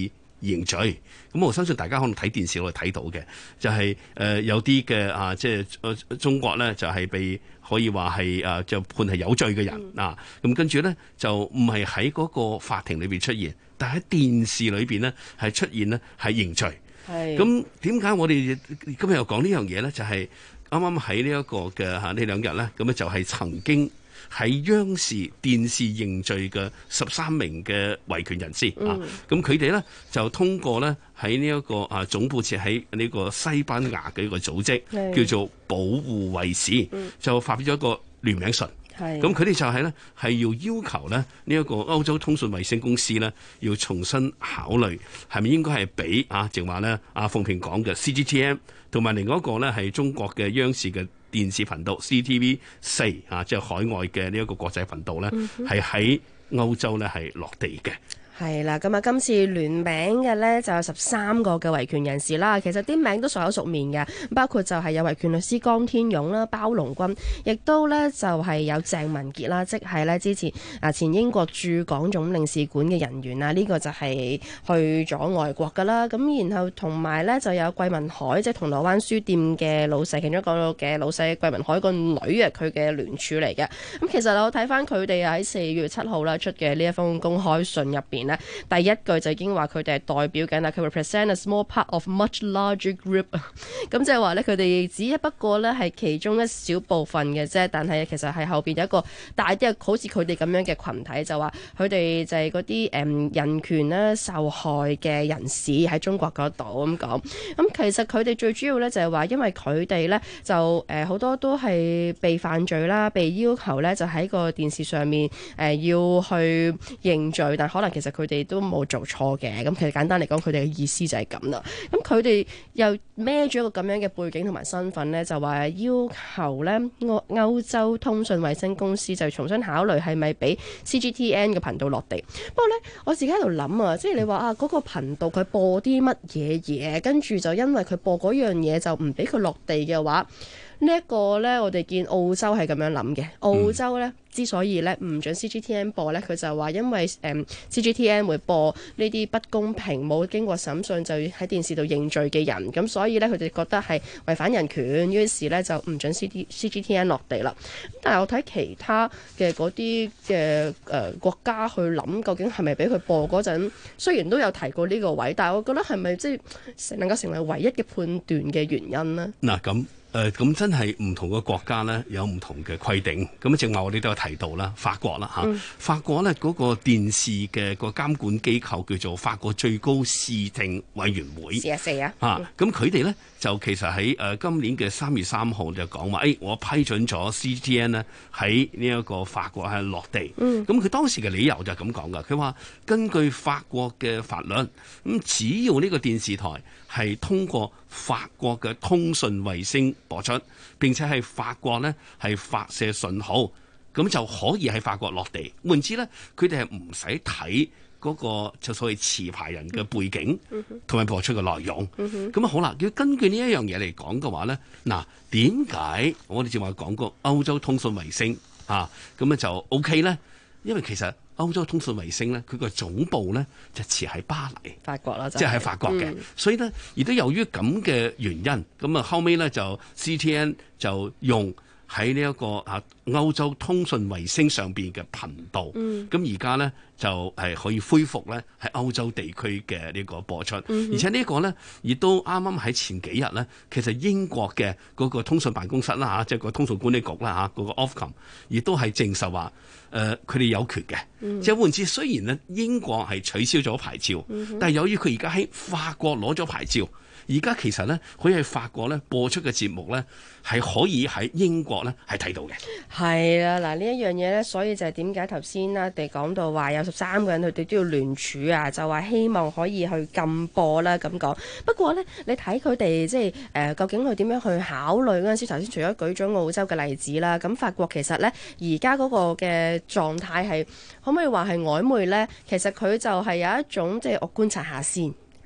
認罪。咁我相信大家可能睇電視會睇到嘅，就係有啲嘅即係中國咧就係被可以話係就判係有罪嘅人咁跟住咧就唔係喺嗰個法庭裏邊出現，但係喺電視裏邊咧係出現咧係認罪。咁點解我哋今日又講呢樣嘢咧？就係啱啱喺呢一個嘅呢兩日咧，咁咧就係曾經喺央視電視認罪嘅13名嘅維權人士咁佢哋咧就通過咧喺呢一個總部設喺呢個西班牙嘅一個組織叫做保護衛士，就發表咗一個聯名信。咁佢哋就係咧係要求咧呢一個歐洲通訊衛星公司咧要重新考慮係咪應該係俾正話咧鳳萍講嘅 CGTN 同埋另外一個咧係中國嘅央視嘅電視頻道 CTV4 即係海外嘅呢一個國際頻道咧係喺歐洲咧係落地嘅。 係啦，咁啊，今次聯名嘅呢就有13個嘅維權人士啦。其實啲名都熟口熟面嘅，包括就係有維權律師江天勇啦、包龍軍，亦都呢就係有鄭文傑啦，即係呢之前前英國駐港總領事館嘅人員啊。呢個就係去咗外國噶啦。咁然後同埋呢就有桂民海，即係銅鑼灣書店嘅老細，其中一個嘅老細桂民海個女啊，佢嘅聯署嚟嘅。咁其實我睇翻佢哋喺4月7號啦出嘅呢一封公開信入邊，第一句就已經話佢哋係代表緊啦，佢 represent a small part of much larger group。咁即係話咧，佢哋只不過咧係其中一小部分嘅啫，但係其實係後邊有一個大啲嘅，好似佢哋咁樣嘅群體，就話佢哋就係嗰啲人權咧受害嘅人士喺中國嗰度咁講。咁其實佢哋最主要咧就係話，因為佢哋咧就好多都係被犯罪啦，被要求咧就喺個電視上面要去認罪，但可能其實佢哋都冇做錯嘅。咁其實簡單嚟講，佢哋嘅意思就係咁啦。咁佢哋又孭住一個咁樣嘅背景同埋身份咧，就話要求咧歐洲通訊衛星公司就重新考慮係咪俾 CGTN 嘅頻道落地。不過咧，我自己喺度諗啊，即係你話嗰個頻道佢播啲乜嘢嘢，跟住就因為佢播嗰樣嘢就唔俾佢落地嘅話，呢一個咧，我哋見澳洲係咁樣諗嘅。澳洲咧之所以咧唔准 CGTN 播咧，佢就話因為CGTN 會播呢啲不公平、冇經過審訊就喺電視度認罪嘅人，咁所以咧佢哋覺得係違反人權，於是咧就唔准 CGTN 落地啦。但係我睇其他嘅嗰啲嘅國家去諗，究竟係咪俾佢播嗰陣，雖然都有提過呢個位，但係我覺得係咪即係能夠成為唯一嘅判斷嘅原因呢？ 嗱咁真係唔同嘅國家呢，有唔同嘅規定。咁正話我哋都有提到啦，法國啦法國呢嗰個電視嘅個監管機構叫做法國最高視聽委員會。 CSA 咁佢哋呢，就其實喺今年嘅3月3號就講話，我批准咗 CGTN 呢喺呢一個法國係落地。咁佢當時嘅理由就係咁講噶，佢話根據法國嘅法律，咁只要呢個電視台係通過法國嘅通訊衛星播出，並且係法國呢係發射信號，咁就可以喺法國落地。換之呢，佢哋係唔使睇嗰個就所謂持牌人嘅背景同埋播出嘅內容。咁好啦，要根據呢一樣嘢嚟講嘅話呢，嗱，點解我哋正話講過歐洲通訊衛星咁咧就 OK 呢？因為其實歐洲通訊衛星咧，佢個總部咧就設喺巴黎， 法國啦， 即係喺法國嘅。所以咧，亦都由於咁嘅原因，咁啊後尾咧就 CTN 就用喺呢一個歐洲通訊衛星上邊嘅頻道。咁而家咧就係可以恢復咧喺歐洲地區嘅呢個播出。而且呢個咧亦都啱啱喺前幾日咧，其實英國嘅嗰個通訊辦公室啦即係個通訊管理局啦嗰個 Ofcom 亦都係證實話佢哋有權嘅。即係換言之，雖然咧英國係取消咗牌照，但係由於佢而家喺法國攞咗牌照，而家其實咧可以喺法國咧播出嘅節目咧係可以喺英國咧係睇到嘅。 係啦，嗱呢一樣嘢咧，所以就係點解頭先啦，我哋講到話有13個人佢哋都要聯署啊，就話希望可以去禁播啦咁講。不過咧，你睇佢哋即係究竟佢點樣去考慮嗰陣時，頭先除咗舉咗澳洲嘅例子啦，咁法國其實咧而家嗰個嘅狀態係可唔可以話係曖昧咧？其實佢就係有一種即係我觀察下先。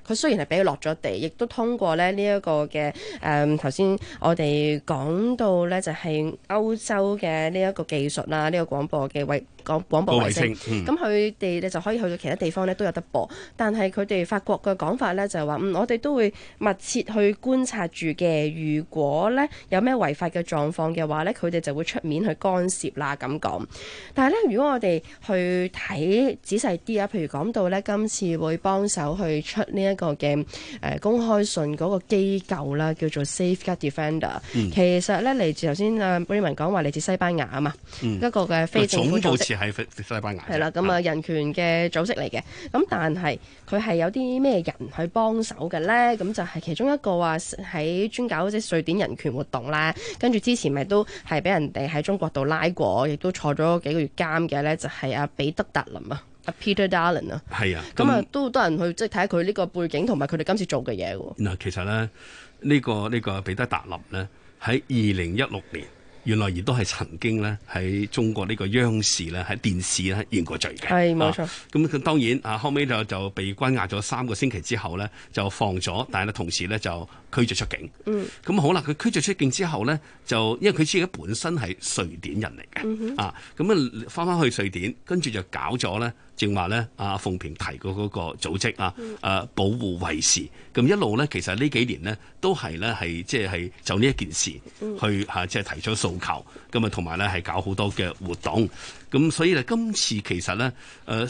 佢雖然係俾佢落咗地，亦都通過咧呢一個嘅頭先我哋講到咧就係歐洲嘅呢一個技術啦，呢個廣播嘅廣播衛星，咁佢哋咧就可以去到其他地方咧都有得播。但係佢哋法國嘅講法咧就係話，我哋都會密切去觀察住嘅。如果咧有咩違法嘅狀況嘅話咧，佢哋就會出面去干涉啦咁講。但係咧，如果我哋去睇仔細啲啊，譬如講到咧今次會幫手去出呢一個嘅公開信嗰個機構啦，叫做 Safeguard Defender。其實咧嚟自頭先Raymond 講話嚟自西班牙啊嘛，一個嘅非政府組織係西班牙係啦，咁人權嘅組織嚟嘅。咁但係佢係有啲咩人去幫手嘅咧？咁就係其中一個話喺專搞即係瑞典人權活動啦。跟住之前咪都係俾人哋喺中國度拉過，亦都坐咗幾個月監嘅咧，就係阿彼得達林啊。Peter Dallin 啊， 係啊， 咁啊都好多人去即係睇下佢呢個背景同埋佢哋今次做嘅嘢喎。 嗱，其實咧呢個彼得達林咧喺2016年，原來亦都係曾經咧喺中國呢個央視咧喺電視咧演過罪嘅， 係冇錯。 咁佢當然後尾就被關押咗3個星期之後咧就放咗，但係咧同時咧就驅逐出境。咁好啦，佢驅逐出境之後咧，就因為佢自己本身係瑞典人嚟嘅，咁翻返去瑞典，跟住就搞咗咧。正話咧，阿鳳平提過嗰個組織保護衛士，咁一路咧，其實呢幾年呢，都係咧係即係就呢一件事去即係提出訴求，咁啊同埋咧係搞好多嘅活動，咁所以咧今次其實咧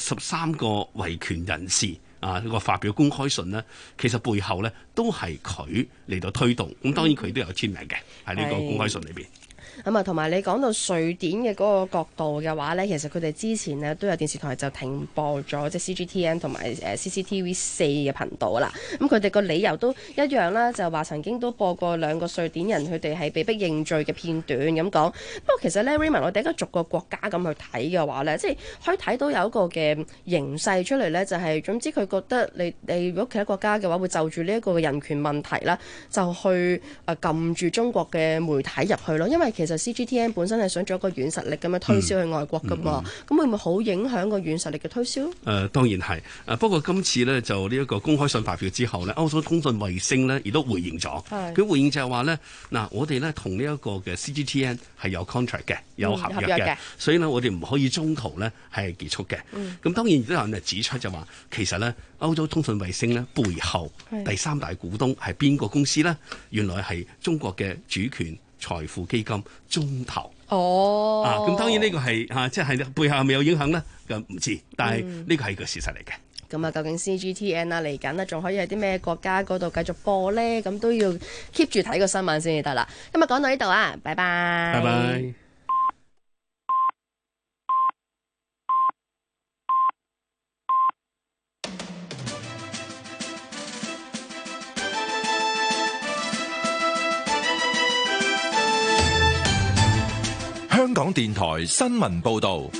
13個維權人士呢個發表公開信呢，其實背後咧都係佢嚟到推動，咁當然佢都有簽名嘅喺呢個公開信裏邊。 咁啊，同埋你講到瑞典嘅嗰個角度嘅話呢，其實佢哋之前呢都有電視台就停播咗即係 CGTN 同埋CCTV4嘅頻道啦。咁佢哋個理由都一樣啦，就話曾經都播過2個瑞典人佢哋係被逼認罪嘅片段咁講。不過其實呢 Raymond 我哋而家逐個國家咁去睇嘅話呢，即係可以睇到有一個嘅形勢出嚟呢，就係總之佢覺得你如果其他國家嘅話會就住呢一個人權問題啦，就去撳住中國嘅媒體入去咯，因為其實CGTN 本身係想做一個軟實力咁樣推銷去外國噶嘛，咁會唔會好影響個軟實力嘅推銷？ 當然係。不過今次呢，就呢一個公開信發表之後呢，歐洲通訊衛星呢亦都回應咗。佢回應就係話呢，嗱，我哋呢同呢一個嘅 CGTN 係有 contract 嘅，有合約嘅，所以呢，我哋唔可以中途呢係結束嘅。咁當然亦都有人指出就話，其實呢，歐洲通訊衛星呢背後第3大股東係邊個公司呢？原來係中國嘅主權財富基金中投。咁當然呢個係即係背後係咪有影響呢？咁唔知，但係呢個係個事實嚟嘅。 咁啊，究竟 CGTN 嚟緊仲可以喺啲咩國家嗰度繼續播呢？咁都要 keep 住睇個新聞先至得啦。今日講到呢度啊，拜拜。 拜拜。 香港電台新聞報導，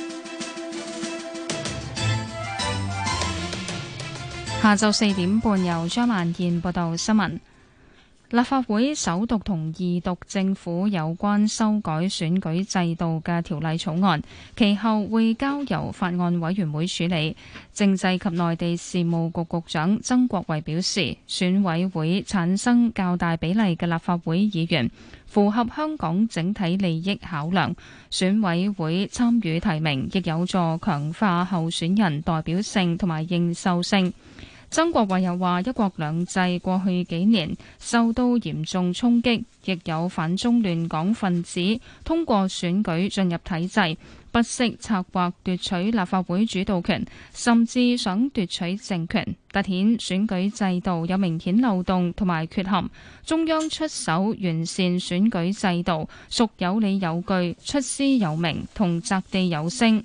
下晝4點半由張萬燕報道新聞。立法會首讀同二讀政府有關修改選舉制度嘅條例草案，其後會交由法案委員會處理。政制及內地事務局局長曾國衛表示，選委會產生較大比例嘅立法會議員，符合香港整體利益考量。選委會參與提名，亦有助強化候選人代表性同埋認受性。曾國衛又話，一國兩制過去幾年受到嚴重衝擊，亦有反中亂港分子通過選舉進入體制，不惜策劃奪取立法會主導權，甚至想奪取政權，凸顯選舉制度有明顯漏洞同埋缺陷。中央出手完善選舉制度，屬有理有據、出師有名同擲地有聲。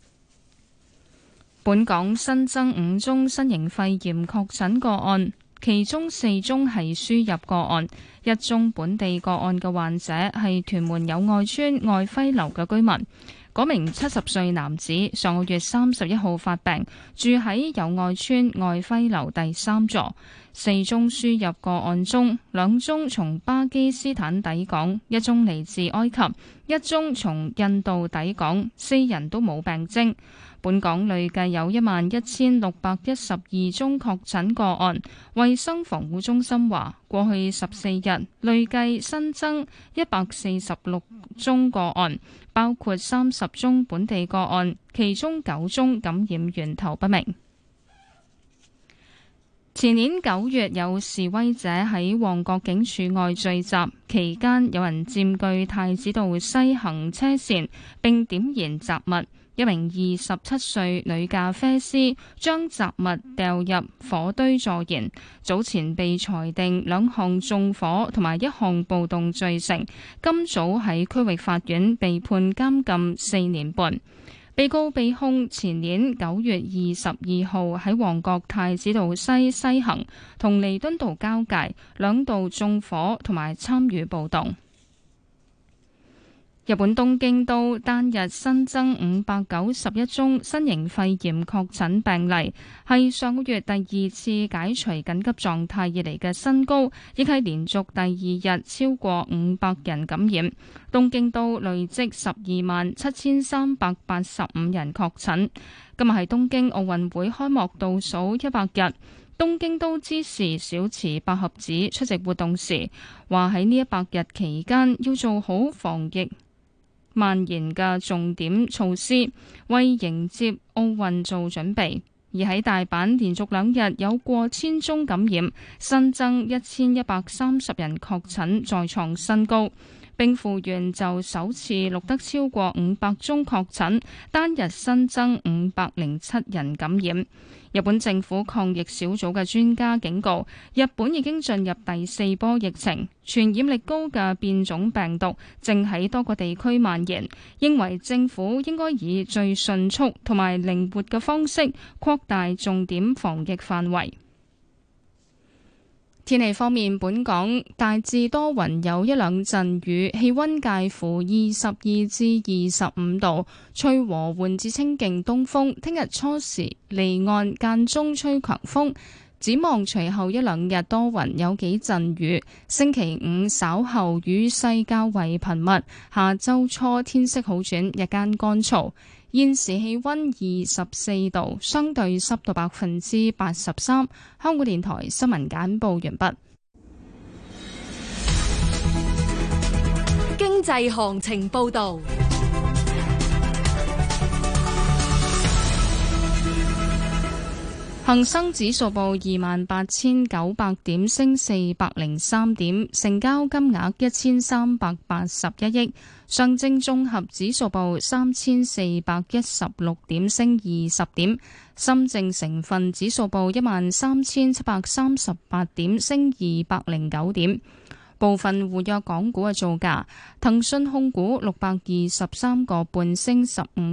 本港新增5宗新型肺炎確診個案，其中4宗係輸入個案，1宗本地個案嘅患者係屯門友愛邨愛輝樓嘅居民。嗰名70歲男子上個月31號發病，住喺友愛邨愛輝樓第3座。4宗輸入個案中， 2宗從巴基斯坦抵港，1宗嚟自埃及，1宗從印度抵港，4人都冇病徵。本港累計有11612宗確診個案。衛生防護中心話，過去14日累計新增146宗個案，包括30宗本地個案，其中9宗感染源頭不明。前年9月有示威者喺旺角警署外聚集，期間有人佔據太子道西行車線並點燃雜物。一名27歲女咖啡師將雜物掉入火堆助燃，早前被裁定2項縱火同埋1項暴動罪成，今早喺區域法院被判監禁4年半。被告被控前年9月22號喺旺角太子道西行同彌敦道交界2度縱火同埋參與暴動。日本東京都單日新增591宗新型肺炎確診病例，係上個月第2次解除緊急狀態以嚟嘅新高，亦係連續第2日超過500人感染。東京都累積127,385人確診。今日係東京奧運會開幕倒數100日。東京都知事小池百合子出席活動時話，喺呢100日期間要做好防疫蔓延嘅重點措施，為迎接奧運做準備。而喺大阪連續2日有過千宗感染，新增1130人確診，再創新高。兵庫縣就首次錄得超過500宗確診，單日新增507人感染。日本政府抗疫小組嘅專家警告，日本已經進入第4波疫情，傳染力高嘅變種病毒正喺多個地區蔓延，認為政府應該以最迅速同埋靈活嘅方式擴大重點防疫範圍。天氣方面，本港大致多雲，有1-2陣雨，氣溫介乎22至25度，吹和緩至清勁東風。聽日初時離岸間中吹強風，展望隨後1-2日多雲，有幾陣雨。星期5稍後雨勢較為頻密，下周初天色好轉，日間乾燥。現時氣溫24度，相對濕度83%。香港電台新聞簡報完畢。 經濟行情報道。 恒生指數報28,900點，升403點，成交金額1381億。上證綜合指數報3416點，升20點。深證成分指數報13,738點，升209點。部分活躍港股嘅造價：騰訊控股623個半，升15